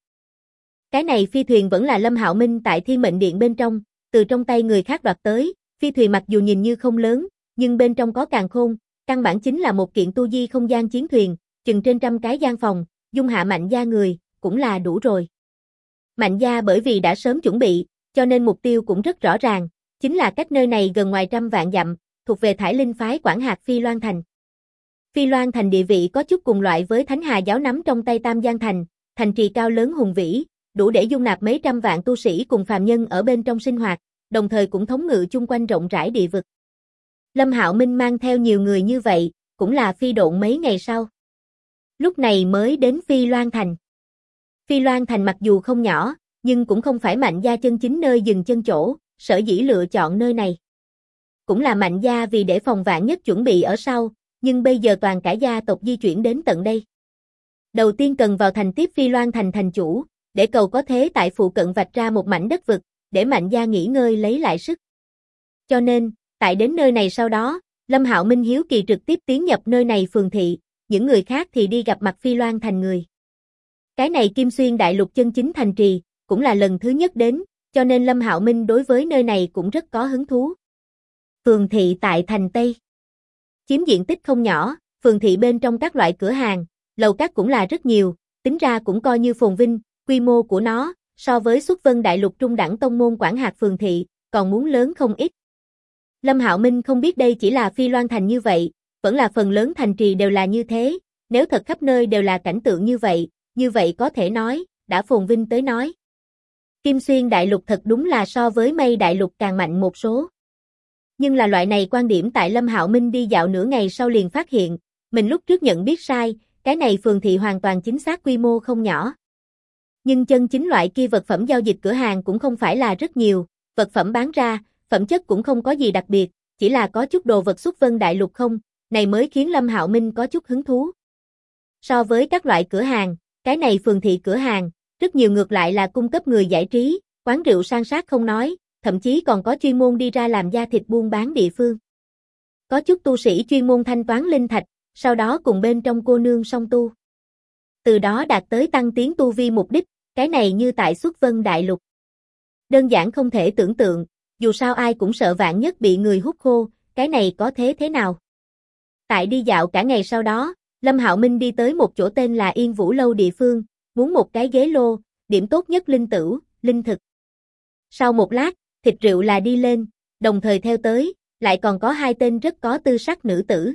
Cái này phi thuyền vẫn là Lâm Hạo Minh tại Thiên Mệnh Điện bên trong, từ trong tay người khác đoạt tới, phi thuyền mặc dù nhìn như không lớn, nhưng bên trong có càn khôn, căn bản chính là một kiện tu di không gian chiến thuyền, chừng trên trăm cái gian phòng, dung hạ Mạnh gia người, cũng là đủ rồi. Mạnh gia bởi vì đã sớm chuẩn bị, cho nên mục tiêu cũng rất rõ ràng, chính là cách nơi này gần ngoài trăm vạn dặm, thuộc về Thải Linh phái quản hạt Phi Loan Thành. Phi Loan Thành địa vị có chút cùng loại với Thánh Hà giáo nắm trong tay Tam Giang Thành, thành trì cao lớn hùng vĩ, đủ để dung nạp mấy trăm vạn tu sĩ cùng phàm nhân ở bên trong sinh hoạt, đồng thời cũng thống ngự chung quanh rộng rãi địa vực. Lâm Hạo Minh mang theo nhiều người như vậy, cũng là phi độn mấy ngày sau. Lúc này mới đến Phi Loan Thành. Phi Loan Thành mặc dù không nhỏ, nhưng cũng không phải Mạnh gia chân chính nơi dừng chân chỗ, sở dĩ lựa chọn nơi này. Cũng là Mạnh gia vì để phòng vạn nhất chuẩn bị ở sau, nhưng bây giờ toàn cả gia tộc di chuyển đến tận đây. Đầu tiên cần vào thành tiếp Phi Loan Thành thành chủ, để cầu có thế tại phụ cận vạch ra một mảnh đất vực, để Mạnh gia nghỉ ngơi lấy lại sức. Cho nên, tại đến nơi này sau đó, Lâm Hạo Minh hiếu kỳ trực tiếp tiến nhập nơi này phường thị, những người khác thì đi gặp mặt Phi Loan thành người. Cái này Kim Xuyên đại lục chân chính thành trì, cũng là lần thứ nhất đến, cho nên Lâm Hạo Minh đối với nơi này cũng rất có hứng thú. Phường thị tại thành Tây. Chiếm diện tích không nhỏ, phường thị bên trong các loại cửa hàng, lầu các cũng là rất nhiều, tính ra cũng coi như phồn vinh, quy mô của nó, so với Xuất Vân đại lục trung đẳng tông môn quản hạt phường thị, còn muốn lớn không ít. Lâm Hạo Minh không biết đây chỉ là Phi Loan thành như vậy, vẫn là phần lớn thành trì đều là như thế, nếu thật khắp nơi đều là cảnh tượng như vậy có thể nói, đã phồn vinh tới nói. Kim Xuyên đại lục thật đúng là so với Mây đại lục càng mạnh một số. Nhưng là loại này quan điểm tại Lâm Hạo Minh đi dạo nửa ngày sau liền phát hiện, mình lúc trước nhận biết sai, cái này phường thị hoàn toàn chính xác quy mô không nhỏ. Nhưng chân chính loại kia vật phẩm giao dịch cửa hàng cũng không phải là rất nhiều, vật phẩm bán ra, phẩm chất cũng không có gì đặc biệt, chỉ là có chút đồ vật Xuất Vân đại lục không, này mới khiến Lâm Hạo Minh có chút hứng thú. So với các loại cửa hàng, cái này phường thị cửa hàng, rất nhiều ngược lại là cung cấp người giải trí, quán rượu san sát không nói, thậm chí còn có chuyên môn đi ra làm da thịt buôn bán địa phương. Có chút tu sĩ chuyên môn thanh toán linh thạch, sau đó cùng bên trong cô nương song tu. Từ đó đạt tới tăng tiến tu vi mục đích, cái này như tại Xuất Vân đại lục. Đơn giản không thể tưởng tượng, dù sao ai cũng sợ vạn nhất bị người hút khô, cái này có thế nào. Tại đi dạo cả ngày sau đó, Lâm Hạo Minh đi tới một chỗ tên là Yên Vũ Lâu địa phương, muốn một cái ghế lô, điểm tốt nhất linh tửu, linh thực. Sau một lát, thịt rượu là đi lên, đồng thời theo tới, lại còn có hai tên rất có tư sắc nữ tử.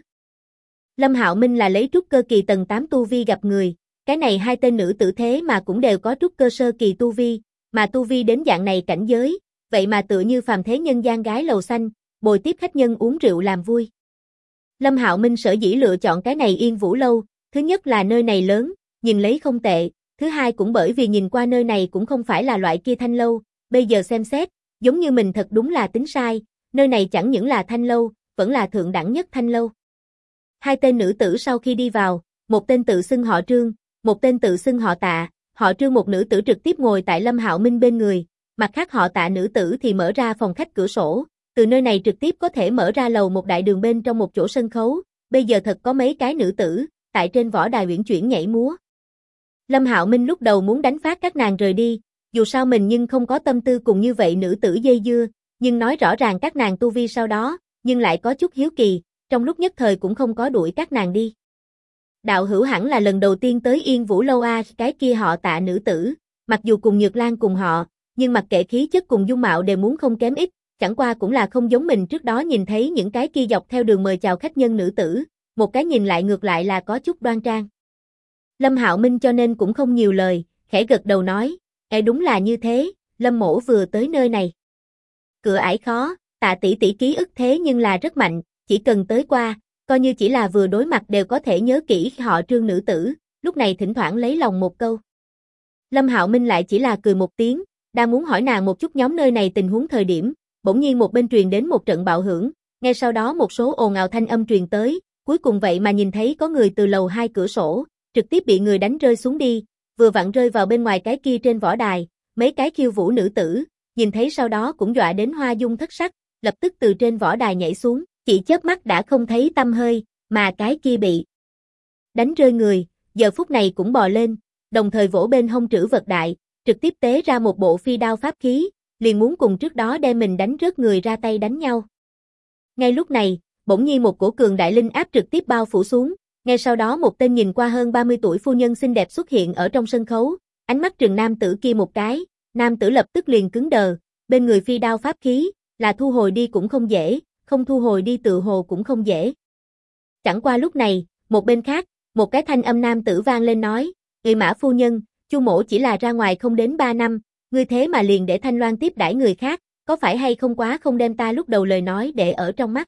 Lâm Hạo Minh là lấy trúc cơ kỳ tầng 8 tu vi gặp người, cái này hai tên nữ tử thế mà cũng đều có trúc cơ sơ kỳ tu vi, mà tu vi đến dạng này cảnh giới, vậy mà tựa như phàm thế nhân gian gái lầu xanh, bồi tiếp khách nhân uống rượu làm vui. Lâm Hạo Minh sở dĩ lựa chọn cái này Yên Vũ Lâu, thứ nhất là nơi này lớn, nhìn lấy không tệ, thứ hai cũng bởi vì nhìn qua nơi này cũng không phải là loại kia thanh lâu, bây giờ xem xét, giống như mình thật đúng là tính sai, nơi này chẳng những là thanh lâu, vẫn là thượng đẳng nhất thanh lâu. Hai tên nữ tử sau khi đi vào, một tên tự xưng họ Trương, một tên tự xưng họ Tạ, họ Trương một nữ tử trực tiếp ngồi tại Lâm Hạo Minh bên người, mặt khác họ Tạ nữ tử thì mở ra phòng khách cửa sổ, từ nơi này trực tiếp có thể mở ra lầu một đại đường bên trong một chỗ sân khấu, bây giờ thật có mấy cái nữ tử, tại trên võ đài uyển chuyển nhảy múa. Lâm Hạo Minh lúc đầu muốn đánh phát các nàng rời đi, dù sao mình nhưng không có tâm tư cùng như vậy nữ tử dây dưa, nhưng nói rõ ràng các nàng tu vi sau đó, nhưng lại có chút hiếu kỳ, trong lúc nhất thời cũng không có đuổi các nàng đi. Đạo hữu hẳn là lần đầu tiên tới Yên Vũ Lâu a, cái kia họ Tạ nữ tử, mặc dù cùng Nhược Lan cùng họ, nhưng mặc kệ khí chất cùng dung mạo đều muốn không kém ít, chẳng qua cũng là không giống mình trước đó nhìn thấy những cái kia dọc theo đường mời chào khách nhân nữ tử, một cái nhìn lại ngược lại là có chút đoan trang. Lâm Hạo Minh cho nên cũng không nhiều lời, khẽ gật đầu nói, đúng là như thế, Lâm mỗ vừa tới nơi này. Cửa ải khó, Tạ tỷ tỷ ký ức thế nhưng là rất mạnh, chỉ cần tới qua, coi như chỉ là vừa đối mặt đều có thể nhớ kỹ họ Trương nữ tử, lúc này thỉnh thoảng lấy lòng một câu. Lâm Hạo Minh lại chỉ là cười một tiếng, đang muốn hỏi nàng một chút nhóm nơi này tình huống thời điểm, bỗng nhiên một bên truyền đến một trận bạo hưởng, ngay sau đó một số ồn ào thanh âm truyền tới, cuối cùng vậy mà nhìn thấy có người từ lầu 2 cửa sổ, trực tiếp bị người đánh rơi xuống đi, vừa vặn rơi vào bên ngoài cái kia trên võ đài, mấy cái khiêu vũ nữ tử, nhìn thấy sau đó cũng dọa đến hoa dung thất sắc, lập tức từ trên võ đài nhảy xuống, chỉ chớp mắt đã không thấy tăm hơi, mà cái kia bị đánh rơi người, giờ phút này cũng bò lên, đồng thời vỗ bên hông trữ vật đại, trực tiếp tế ra một bộ phi đao pháp khí, liền muốn cùng trước đó đem mình đánh rớt người ra tay đánh nhau. Ngay lúc này, bỗng nhiên một cổ cường đại linh áp trực tiếp bao phủ xuống, ngay sau đó một tên nhìn qua hơn 30 tuổi phu nhân xinh đẹp xuất hiện ở trong sân khấu, ánh mắt trừng nam tử kia một cái, nam tử lập tức liền cứng đờ, bên người phi đao pháp khí, là thu hồi đi cũng không dễ, không thu hồi đi tự hồ cũng không dễ. Chẳng qua lúc này, một bên khác, một cái thanh âm nam tử vang lên nói, người Mã phu nhân, Chu mỗ chỉ là ra ngoài không đến 3 năm, ngươi thế mà liền để Thanh Loan tiếp đãi người khác, có phải hay không quá không đem ta lúc đầu lời nói để ở trong mắt.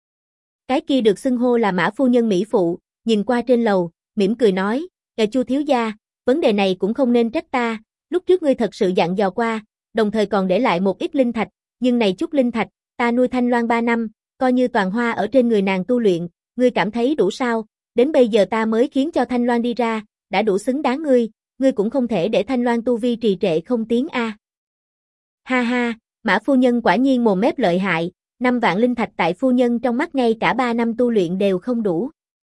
Cái kia được xưng hô là Mã phu nhân mỹ phụ, nhìn qua trên lầu, mỉm cười nói, Chu thiếu gia, vấn đề này cũng không nên trách ta, lúc trước ngươi thật sự dặn dò qua, đồng thời còn để lại một ít linh thạch, nhưng này chút linh thạch, ta nuôi Thanh Loan 3 năm, coi như toàn hoa ở trên người nàng tu luyện, ngươi cảm thấy đủ sao, đến bây giờ ta mới khiến cho Thanh Loan đi ra, đã đủ xứng đáng ngươi ngươi cũng không thể để Thanh Loan tu vi trì trệ không tiến a. Ha ha, Mã phu nhân quả nhiên mồm mép lợi hại, 5 vạn linh thạch tại phu nhân trong mắt ngay cả 3 năm tu luyện đều không đủ.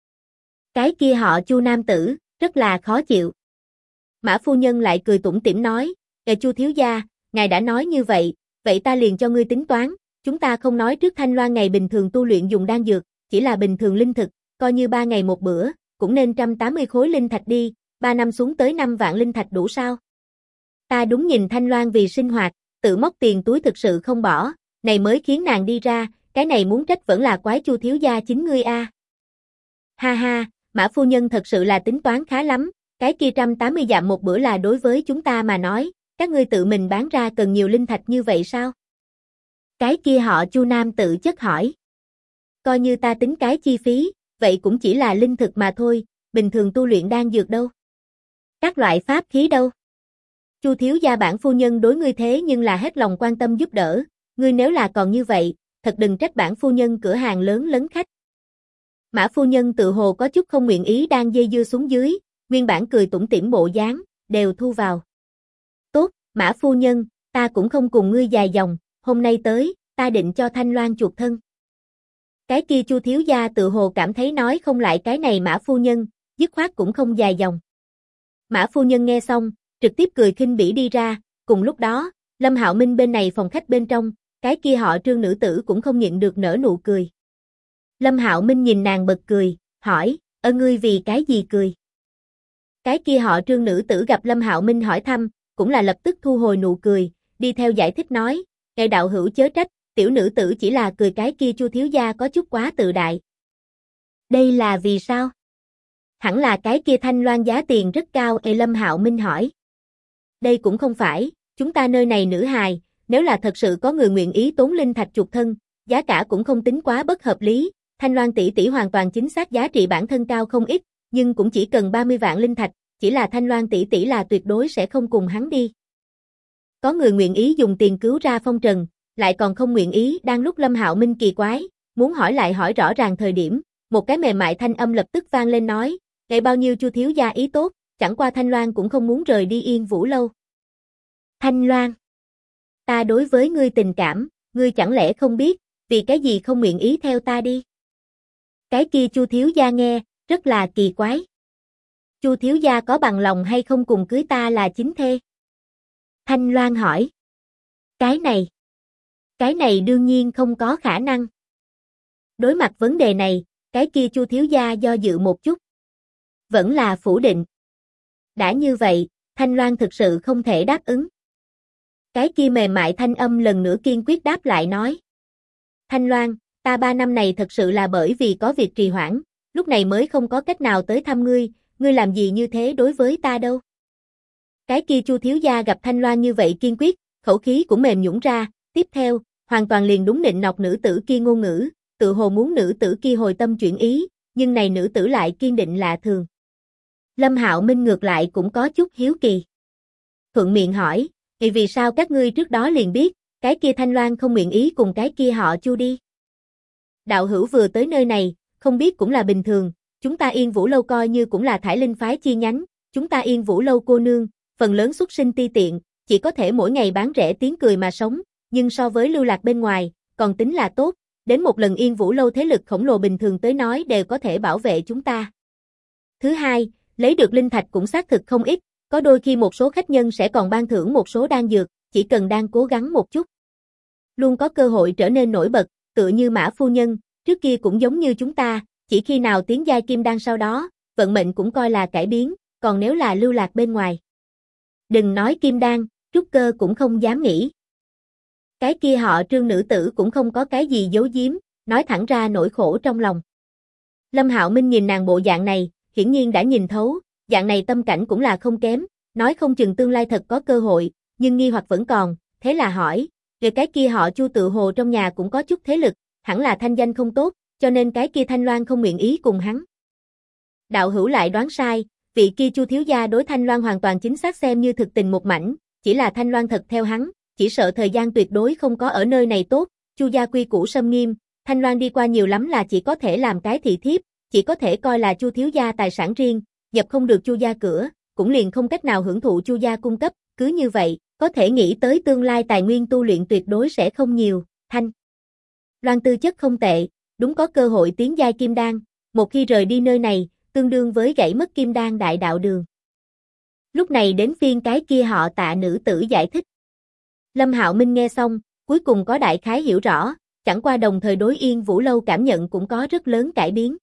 Cái kia họ Chu nam tử, rất là khó chịu. Mã phu nhân lại cười tủm tỉm nói, Chu thiếu gia, ngài đã nói như vậy, vậy ta liền cho ngươi tính toán, chúng ta không nói trước Thanh Loan ngày bình thường tu luyện dùng đan dược, chỉ là bình thường linh thực, coi như 3 ngày một bữa, cũng nên 180 khối linh thạch đi, 3 năm xuống tới 5 vạn linh thạch đủ sao? Ta đúng nhìn Thanh Loan vì sinh hoạt, tự móc tiền túi thực sự không bỏ, này mới khiến nàng đi ra, cái này muốn trách vẫn là quái Chu thiếu gia chính ngươi a. Ha ha, Mã phu nhân thật sự là tính toán khá lắm, cái kia 180 dặm một bữa là đối với chúng ta mà nói, các ngươi tự mình bán ra cần nhiều linh thạch như vậy sao? Cái kia họ Chu nam tự chất hỏi. Coi như ta tính cái chi phí, vậy cũng chỉ là linh thực mà thôi, bình thường tu luyện đan dược đâu? Các loại pháp khí đâu? Chu thiếu gia bản phu nhân đối ngươi thế nhưng là hết lòng quan tâm giúp đỡ, ngươi nếu là còn như vậy, thật đừng trách bản phu nhân cửa hàng lớn lấn khách. Mã phu nhân tự hồ có chút không nguyện ý đang dây dưa xuống dưới, nguyên bản cười tủm tỉm bộ dáng, đều thu vào. Tốt, Mã phu nhân, ta cũng không cùng ngươi dài dòng, hôm nay tới, ta định cho Thanh Loan chuộc thân. Cái kia Chu thiếu gia tự hồ cảm thấy nói không lại cái này Mã phu nhân, dứt khoát cũng không dài dòng. Mã phu nhân nghe xong, trực tiếp cười khinh bỉ đi ra, cùng lúc đó, Lâm Hạo Minh bên này phòng khách bên trong, cái kia họ Trương nữ tử cũng không nhịn được nở nụ cười. Lâm Hạo Minh nhìn nàng bật cười, hỏi, ngươi vì cái gì cười? Cái kia họ Trương nữ tử gặp Lâm Hạo Minh hỏi thăm, cũng là lập tức thu hồi nụ cười, đi theo giải thích nói, ngài đạo hữu chớ trách, tiểu nữ tử chỉ là cười cái kia Chu thiếu gia có chút quá tự đại. Đây là vì sao? Hẳn là cái kia Thanh Loan giá tiền rất cao. Lâm Hạo Minh hỏi. Đây cũng không phải, chúng ta nơi này nữ hài, nếu là thật sự có người nguyện ý tốn linh thạch chuộc thân, giá cả cũng không tính quá bất hợp lý, Thanh Loan tỷ tỷ hoàn toàn chính xác giá trị bản thân cao không ít, nhưng cũng chỉ cần 30 vạn linh thạch, chỉ là Thanh Loan tỷ tỷ là tuyệt đối sẽ không cùng hắn đi. Có người nguyện ý dùng tiền cứu ra phong trần, lại còn không nguyện ý. Đang lúc Lâm Hạo Minh kỳ quái, muốn hỏi lại hỏi rõ ràng thời điểm, một cái mềm mại thanh âm lập tức vang lên nói, ngày bao nhiêu Chu thiếu gia ý tốt, chẳng qua Thanh Loan cũng không muốn rời đi Yên Vũ lâu. Thanh Loan, ta đối với ngươi tình cảm, ngươi chẳng lẽ không biết, vì cái gì không nguyện ý theo ta đi? Cái kia Chu thiếu gia nghe, rất là kỳ quái. Chu thiếu gia có bằng lòng hay không cùng cưới ta là chính thê? Thanh Loan hỏi. Cái này đương nhiên không có khả năng. Đối mặt vấn đề này, cái kia Chu thiếu gia do dự một chút. Vẫn là phủ định. Đã như vậy, Thanh Loan thực sự không thể đáp ứng. Cái kia mềm mại thanh âm lần nữa kiên quyết đáp lại nói. Thanh Loan, ta 3 năm này thật sự là bởi vì có việc trì hoãn, lúc này mới không có cách nào tới thăm ngươi, ngươi làm gì như thế đối với ta đâu. Cái kia Chu thiếu gia gặp Thanh Loan như vậy kiên quyết, khẩu khí cũng mềm nhũn ra, tiếp theo, hoàn toàn liền đúng nịnh nọt nữ tử kia ngôn ngữ, tự hồ muốn nữ tử kia hồi tâm chuyển ý, nhưng này nữ tử lại kiên định lạ thường. Lâm Hạo Minh ngược lại cũng có chút hiếu kỳ. Thuận miệng hỏi, vì sao các ngươi trước đó liền biết, cái kia Thanh Loan không nguyện ý cùng cái kia họ Chu đi? Đạo hữu vừa tới nơi này, không biết cũng là bình thường, chúng ta Yên Vũ lâu coi như cũng là Thải Linh phái chi nhánh, chúng ta Yên Vũ lâu cô nương, phần lớn xuất sinh ti tiện, chỉ có thể mỗi ngày bán rẻ tiếng cười mà sống, nhưng so với lưu lạc bên ngoài, còn tính là tốt, đến một lần Yên Vũ lâu thế lực khổng lồ bình thường tới nói đều có thể bảo vệ chúng ta. Thứ hai, lấy được linh thạch cũng xác thực không ít, có đôi khi một số khách nhân sẽ còn ban thưởng một số đan dược, chỉ cần đang cố gắng một chút. Luôn có cơ hội trở nên nổi bật, tựa như Mã phu nhân, trước kia cũng giống như chúng ta, chỉ khi nào tiến giai kim đan sau đó, vận mệnh cũng coi là cải biến, còn nếu là lưu lạc bên ngoài. Đừng nói kim đan, trúc cơ cũng không dám nghĩ. Cái kia họ Trương nữ tử cũng không có cái gì giấu giếm, nói thẳng ra nỗi khổ trong lòng. Lâm Hạo Minh nhìn nàng bộ dạng này, hiển nhiên đã nhìn thấu, dạng này tâm cảnh cũng là không kém, nói không chừng tương lai thật có cơ hội, nhưng nghi hoặc vẫn còn, thế là hỏi, về cái kia họ Chu tự hồ trong nhà cũng có chút thế lực, hẳn là thanh danh không tốt, cho nên cái kia Thanh Loan không nguyện ý cùng hắn. Đạo hữu lại đoán sai, vị kia Chu thiếu gia đối Thanh Loan hoàn toàn chính xác xem như thực tình một mảnh, chỉ là Thanh Loan thật theo hắn, chỉ sợ thời gian tuyệt đối không có ở nơi này tốt, Chu gia quy củ sâm nghiêm, Thanh Loan đi qua nhiều lắm là chỉ có thể làm cái thị thiếp, chỉ có thể coi là Chu thiếu gia tài sản riêng, nhập không được Chu gia cửa, cũng liền không cách nào hưởng thụ Chu gia cung cấp, cứ như vậy, có thể nghĩ tới tương lai tài nguyên tu luyện tuyệt đối sẽ không nhiều, Thanh Loan tư chất không tệ, đúng có cơ hội tiến giai kim đan, một khi rời đi nơi này, tương đương với gãy mất kim đan đại đạo đường. Lúc này đến phiên cái kia họ Tạ nữ tử giải thích. Lâm Hạo Minh nghe xong, cuối cùng có đại khái hiểu rõ, chẳng qua đồng thời đối Yên Vũ Lâu cảm nhận cũng có rất lớn cải biến.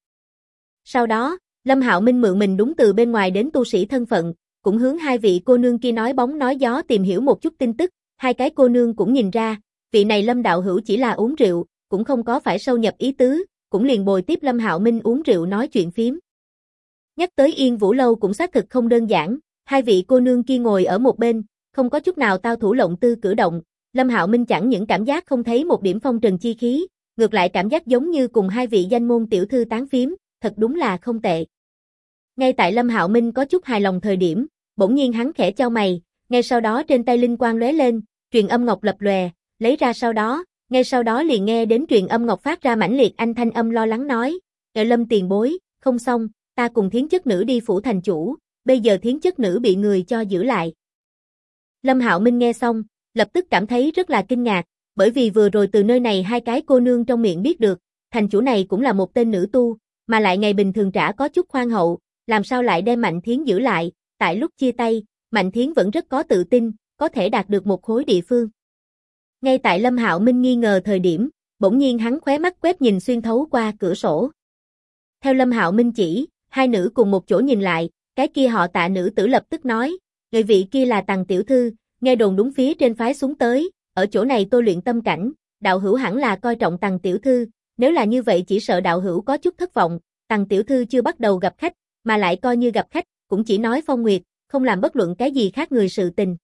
Sau đó, Lâm Hạo Minh mượn mình đúng từ bên ngoài đến tu sĩ thân phận, cũng hướng hai vị cô nương kia nói bóng nói gió tìm hiểu một chút tin tức, hai cái cô nương cũng nhìn ra, vị này Lâm đạo hữu chỉ là uống rượu, cũng không có phải sâu nhập ý tứ, cũng liền bồi tiếp Lâm Hạo Minh uống rượu nói chuyện phiếm. Nhắc tới Yên Vũ Lâu cũng xác thực không đơn giản, hai vị cô nương kia ngồi ở một bên, không có chút nào tao thủ lộng tư cử động, Lâm Hạo Minh chẳng những cảm giác không thấy một điểm phong trần chi khí, ngược lại cảm giác giống như cùng hai vị danh môn tiểu thư tán phiếm, thật đúng là không tệ. Ngay tại Lâm Hạo Minh có chút hài lòng thời điểm, bỗng nhiên hắn khẽ chau mày, ngay sau đó trên tay linh quang lóe lên, truyền âm ngọc lập lòe, lấy ra ngay sau đó liền nghe đến truyền âm ngọc phát ra mãnh liệt thanh âm lo lắng nói, Lâm tiền bối, không xong, ta cùng thiến chất nữ đi phủ thành chủ, bây giờ thiến chất nữ bị người cho giữ lại. Lâm Hạo Minh nghe xong, lập tức cảm thấy rất là kinh ngạc, bởi vì vừa rồi từ nơi này hai cái cô nương trong miệng biết được, thành chủ này cũng là một tên nữ tu, mà lại ngày bình thường trả có chút khoan hậu, làm sao lại đem Mạnh Thiến giữ lại, tại lúc chia tay, Mạnh Thiến vẫn rất có tự tin, có thể đạt được một khối địa phương. Ngay tại Lâm Hạo Minh nghi ngờ thời điểm, bỗng nhiên hắn khóe mắt quét nhìn xuyên thấu qua cửa sổ. Theo Lâm Hạo Minh chỉ, hai nữ cùng một chỗ nhìn lại, cái kia họ Tạ nữ tử lập tức nói, người vị kia là Tằng tiểu thư, nghe đồn đúng phía trên phái xuống tới, ở chỗ này tôi luyện tâm cảnh, đạo hữu hẳn là coi trọng Tằng tiểu thư, nếu là như vậy chỉ sợ đạo hữu có chút thất vọng, Tằng tiểu thư chưa bắt đầu gặp khách, mà lại coi như gặp khách, cũng chỉ nói phong nguyệt, không làm bất luận cái gì khác người sự tình.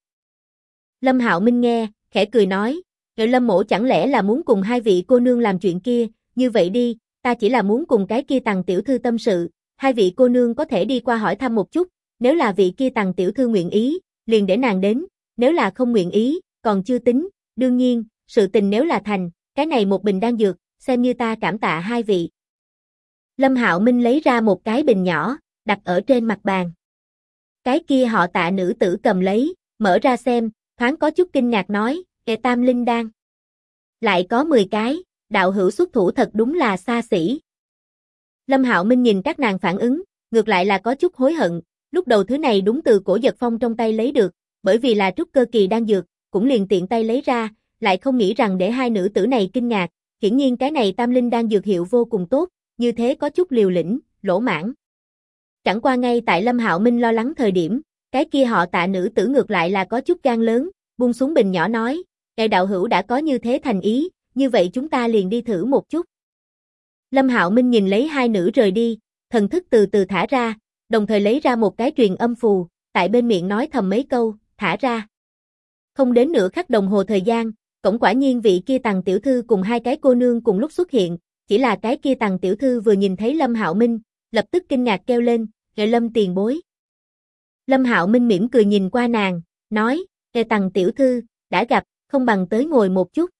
Lâm Hạo Minh nghe, khẽ cười nói, Lâm mỗ chẳng lẽ là muốn cùng hai vị cô nương làm chuyện kia, như vậy đi, ta chỉ là muốn cùng cái kia Tằng tiểu thư tâm sự, hai vị cô nương có thể đi qua hỏi thăm một chút, nếu là vị kia Tằng tiểu thư nguyện ý, liền để nàng đến, nếu là không nguyện ý, còn chưa tính, đương nhiên, sự tình nếu là thành, cái này một bình đan dược, xem như ta cảm tạ hai vị. Lâm Hạo Minh lấy ra một cái bình nhỏ, đặt ở trên mặt bàn. Cái kia họ Tạ nữ tử cầm lấy, mở ra xem, thoáng có chút kinh ngạc nói, tam linh đan. Lại có 10 cái, đạo hữu xuất thủ thật đúng là xa xỉ. Lâm Hạo Minh nhìn các nàng phản ứng, ngược lại là có chút hối hận, lúc đầu thứ này đúng từ Cổ Giật Phong trong tay lấy được, bởi vì là trúc cơ kỳ đan dược, cũng liền tiện tay lấy ra, lại không nghĩ rằng để hai nữ tử này kinh ngạc, hiển nhiên cái này tam linh đan dược hiệu vô cùng tốt, như thế có chút liều lĩnh, lỗ mãng. Chẳng qua ngay tại Lâm Hạo Minh lo lắng thời điểm, cái kia họ Tạ nữ tử ngược lại là có chút gan lớn, buông xuống bình nhỏ nói, ngài đạo hữu đã có như thế thành ý, như vậy chúng ta liền đi thử một chút. Lâm Hạo Minh nhìn lấy hai nữ rời đi, thần thức từ từ thả ra, đồng thời lấy ra một cái truyền âm phù, tại bên miệng nói thầm mấy câu, thả ra. Không đến nửa khắc đồng hồ thời gian, cổng quả nhiên vị kia Tằng tiểu thư cùng hai cái cô nương cùng lúc xuất hiện, chỉ là cái kia Tằng tiểu thư vừa nhìn thấy Lâm Hạo Minh, lập tức kinh ngạc kêu lên, Lâm tiền bối. Lâm Hạo Minh mỉm cười nhìn qua nàng, nói, Tằng tiểu thư, đã gặp, không bằng tới ngồi một chút.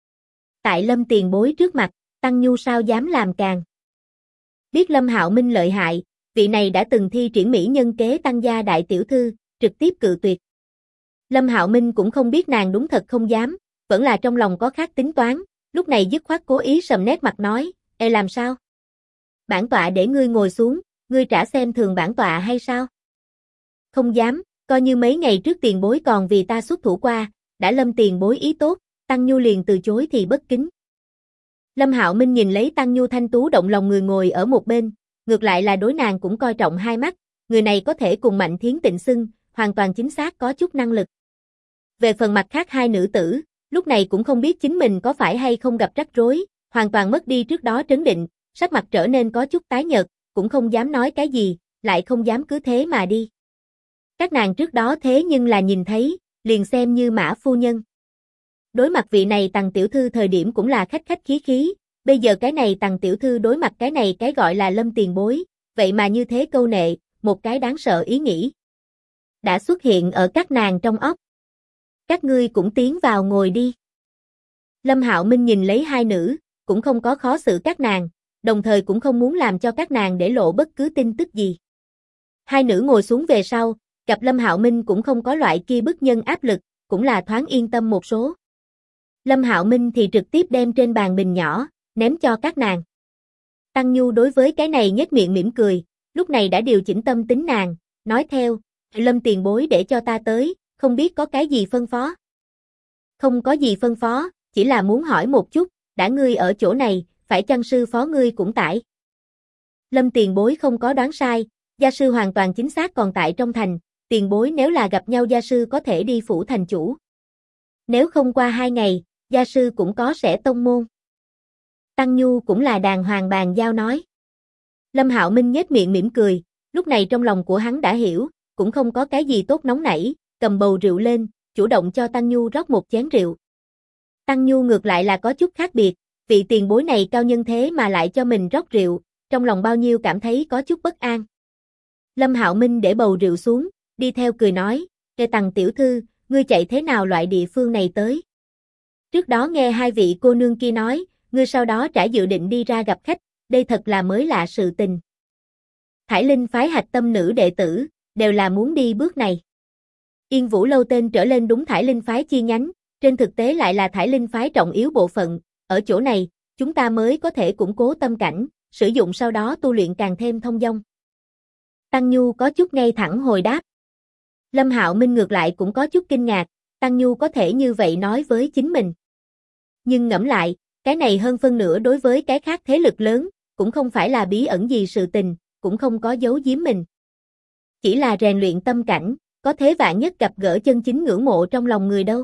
Tại Lâm tiền bối trước mặt, Tăng Nhu sao dám làm càng. Biết Lâm Hạo Minh lợi hại, vị này đã từng thi triển mỹ nhân kế Tăng gia đại tiểu thư, trực tiếp cự tuyệt. Lâm Hạo Minh cũng không biết nàng đúng thật không dám, vẫn là trong lòng có khác tính toán, lúc này dứt khoát cố ý sầm nét mặt nói, làm sao? Bản tọa để ngươi ngồi xuống, ngươi trả xem thường bản tọa hay sao? Không dám, coi như mấy ngày trước tiền bối còn vì ta xuất thủ qua, đã Lâm tiền bối ý tốt, Tăng Nhu liền từ chối thì bất kính. Lâm Hạo Minh nhìn lấy Tăng Nhu thanh tú động lòng người ngồi ở một bên, ngược lại là đối nàng cũng coi trọng hai mắt, người này có thể cùng Mạnh Thiến tịnh xưng, hoàn toàn chính xác có chút năng lực. Về phần mặt khác hai nữ tử, lúc này cũng không biết chính mình có phải hay không gặp rắc rối, hoàn toàn mất đi trước đó trấn định, sắc mặt trở nên có chút tái nhợt, cũng không dám nói cái gì, lại không dám cứ thế mà đi. Các nàng trước đó thế nhưng là nhìn thấy, liền xem như Mã phu nhân. Đối mặt vị này Tằng tiểu thư thời điểm cũng là khách khách khí khí, bây giờ cái này Tằng tiểu thư đối mặt cái này cái gọi là Lâm tiền bối, vậy mà như thế câu nệ, một cái đáng sợ ý nghĩ đã xuất hiện ở các nàng trong óc. Các ngươi cũng tiến vào ngồi đi. Lâm Hạo Minh nhìn lấy hai nữ, cũng không có khó xử các nàng, đồng thời cũng không muốn làm cho các nàng để lộ bất cứ tin tức gì. Hai nữ ngồi xuống về sau, gặp Lâm Hạo Minh cũng không có loại kia bức nhân áp lực, cũng là thoáng yên tâm một số. Lâm Hạo Minh thì trực tiếp đem trên bàn bình nhỏ, ném cho các nàng. Tăng Nhu đối với cái này nhếch miệng mỉm cười, lúc này đã điều chỉnh tâm tính nàng, nói theo, Lâm tiền bối để cho ta tới, không biết có cái gì phân phó. Không có gì phân phó, chỉ là muốn hỏi một chút, đã ngươi ở chỗ này, phải chăng sư phó ngươi cũng tại? Lâm tiền bối không có đoán sai, gia sư hoàn toàn chính xác còn tại trong thành, tiền bối nếu là gặp nhau gia sư có thể đi phủ thành chủ. Nếu không qua 2 ngày, gia sư cũng có sẽ tông môn. Tăng Nhu cũng là đàng hoàng bàn giao nói. Lâm Hạo Minh nhếch miệng mỉm cười, lúc này trong lòng của hắn đã hiểu, cũng không có cái gì tốt nóng nảy, cầm bầu rượu lên, chủ động cho Tăng Nhu rót một chén rượu. Tăng Nhu ngược lại là có chút khác biệt, vị tiền bối này cao nhân thế mà lại cho mình rót rượu, trong lòng bao nhiêu cảm thấy có chút bất an. Lâm Hạo Minh để bầu rượu xuống, đi theo cười nói, "Kê Tằng tiểu thư, ngươi chạy thế nào loại địa phương này tới?" Trước đó nghe hai vị cô nương kia nói, ngươi sau đó trả dự định đi ra gặp khách, đây thật là mới lạ sự tình. Thải Linh phái hạch tâm nữ đệ tử, đều là muốn đi bước này. Yên Vũ lâu tên trở lên đúng Thải Linh phái chi nhánh, trên thực tế lại là Thải Linh phái trọng yếu bộ phận, ở chỗ này, chúng ta mới có thể củng cố tâm cảnh, sử dụng sau đó tu luyện càng thêm thông dong. Tăng Nhu có chút ngay thẳng hồi đáp. Lâm Hạo Minh ngược lại cũng có chút kinh ngạc, Tăng Nhu có thể như vậy nói với chính mình. Nhưng ngẫm lại, cái này hơn phân nửa đối với cái khác thế lực lớn, cũng không phải là bí ẩn gì sự tình, cũng không có giấu giếm mình. Chỉ là rèn luyện tâm cảnh, có thế vạn nhất gặp gỡ chân chính ngưỡng mộ trong lòng người đâu.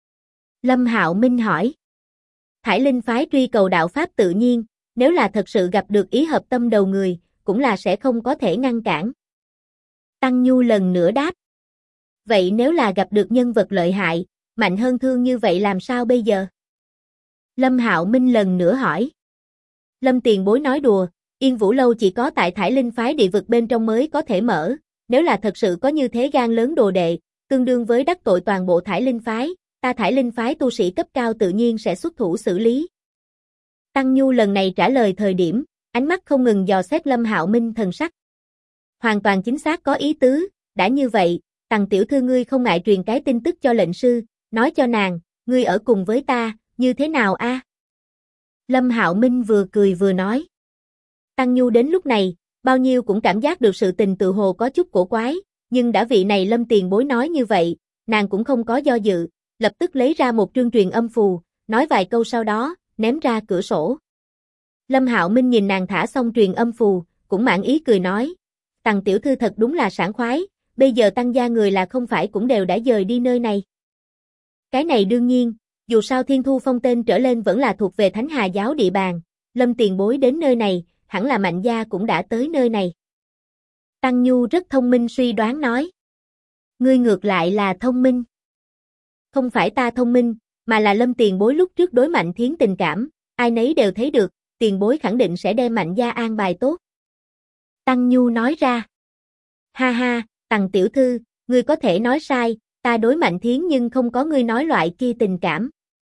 Lâm Hạo Minh hỏi. Thải Linh phái truy cầu đạo pháp tự nhiên, nếu là thật sự gặp được ý hợp tâm đầu người, cũng là sẽ không có thể ngăn cản. Tăng Nhu lần nữa đáp. Vậy nếu là gặp được nhân vật lợi hại, mạnh hơn thương như vậy làm sao bây giờ? Lâm Hạo Minh lần nữa hỏi. Lâm tiền bối nói đùa, Yên Vũ lâu chỉ có tại Thải Linh phái địa vực bên trong mới có thể mở, nếu là thật sự có như thế gan lớn đồ đệ, tương đương với đắc tội toàn bộ Thải Linh phái, ta Thải Linh phái tu sĩ cấp cao tự nhiên sẽ xuất thủ xử lý. Tăng Nhu lần này trả lời thời điểm, ánh mắt không ngừng dò xét Lâm Hạo Minh thần sắc. Hoàn toàn chính xác có ý tứ, đã như vậy, Tằng tiểu thư ngươi không ngại truyền cái tin tức cho lệnh sư, nói cho nàng, ngươi ở cùng với ta, như thế nào a? Lâm Hạo Minh vừa cười vừa nói. Tăng Nhu đến lúc này, bao nhiêu cũng cảm giác được sự tình tự hồ có chút cổ quái, nhưng đã vị này Lâm tiền bối nói như vậy, nàng cũng không có do dự, lập tức lấy ra một trương truyền âm phù, nói vài câu sau đó, ném ra cửa sổ. Lâm Hạo Minh nhìn nàng thả xong truyền âm phù, cũng mãn ý cười nói, Tằng tiểu thư thật đúng là sảng khoái, bây giờ Tăng gia người là không phải cũng đều đã dời đi nơi này. Cái này đương nhiên, dù sao Thiên Thu Phong tên trở lên vẫn là thuộc về Thánh Hà giáo địa bàn, Lâm tiền bối đến nơi này, hẳn là Mạnh gia cũng đã tới nơi này. Tăng Nhu rất thông minh suy đoán nói. Ngươi ngược lại là thông minh. Không phải ta thông minh, mà là Lâm tiền bối lúc trước đối Mạnh Thiến tình cảm, ai nấy đều thấy được, tiền bối khẳng định sẽ đem Mạnh gia an bài tốt. Tăng Nhu nói ra. Ha ha, Tằng tiểu thư, ngươi có thể nói sai, ta đối Mạnh Thiến nhưng không có ngươi nói loại kia tình cảm.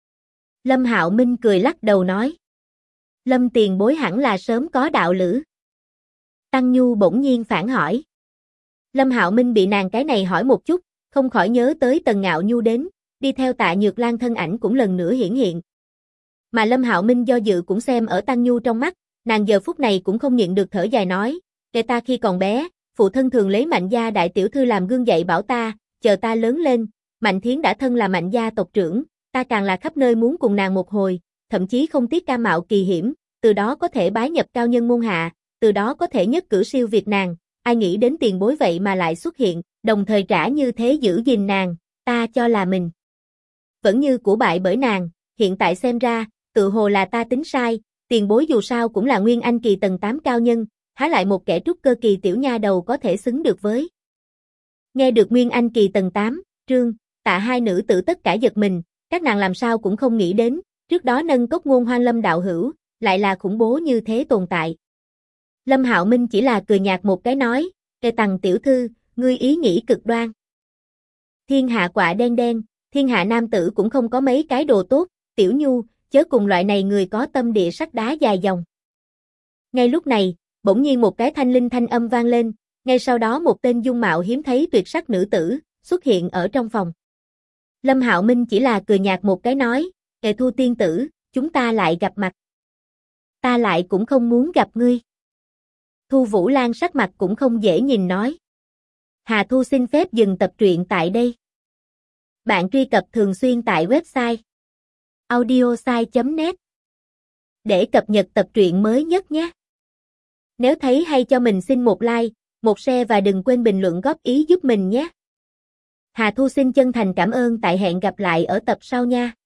Lâm Hạo Minh cười lắc đầu nói. Lâm tiền bối hẳn là sớm có đạo lữ. Tăng Nhu bỗng nhiên phản hỏi. Lâm Hạo Minh bị nàng cái này hỏi một chút, không khỏi nhớ tới Tần Ngạo Nhu đến, đi theo Tạ Nhược Lan thân ảnh cũng lần nữa hiển hiện. Mà Lâm Hạo Minh do dự cũng xem ở Tăng Nhu trong mắt, nàng giờ phút này cũng không nhịn được thở dài nói, kể ta khi còn bé, phụ thân thường lấy Mạnh gia đại tiểu thư làm gương dạy bảo ta, chờ ta lớn lên, Mạnh Thiến đã thân là Mạnh gia tộc trưởng, ta càng là khắp nơi muốn cùng nàng một hồi, thậm chí không tiếc cam mạo kỳ hiểm, từ đó có thể bái nhập cao nhân môn hạ, từ đó có thể nhất cử siêu việt nàng, ai nghĩ đến tiền bối vậy mà lại xuất hiện, đồng thời trả như thế giữ gìn nàng, ta cho là mình vẫn như của bại bởi nàng, hiện tại xem ra, tự hồ là ta tính sai, tiền bối dù sao cũng là Nguyên Anh kỳ tầng 8 cao nhân, há lại một kẻ trúc cơ kỳ tiểu nha đầu có thể xứng được với. Nghe được Nguyên Anh kỳ tầng 8, Trương, Tạ hai nữ tử tất cả giật mình, các nàng làm sao cũng không nghĩ đến, trước đó nâng cốc ngôn Hoang Lâm đạo hữu, lại là khủng bố như thế tồn tại. Lâm Hạo Minh chỉ là cười nhạt một cái nói, Kề Tằng tiểu thư, ngươi ý nghĩ cực đoan. Thiên hạ quạ đen đen, thiên hạ nam tử cũng không có mấy cái đồ tốt, tiểu nhu, chớ cùng loại này người có tâm địa sắt đá dài dòng. Ngay lúc này, bỗng nhiên một cái thanh linh thanh âm vang lên, Ngay sau đó một tên dung mạo hiếm thấy tuyệt sắc nữ tử xuất hiện ở trong phòng. Lâm Hạo Minh chỉ là cười nhạt một cái nói, "Kệ Thu tiên tử, chúng ta lại gặp mặt. Ta lại cũng không muốn gặp ngươi." Thu Vũ Lan sắc mặt cũng không dễ nhìn nói. Hà Thu xin phép dừng tập truyện tại đây. Bạn truy cập thường xuyên tại website audiosai.net để cập nhật tập truyện mới nhất nhé. Nếu thấy hay cho mình xin một like, một share và đừng quên bình luận góp ý giúp mình nhé. Hà Thu xin chân thành cảm ơn, tại hẹn gặp lại ở tập sau nha.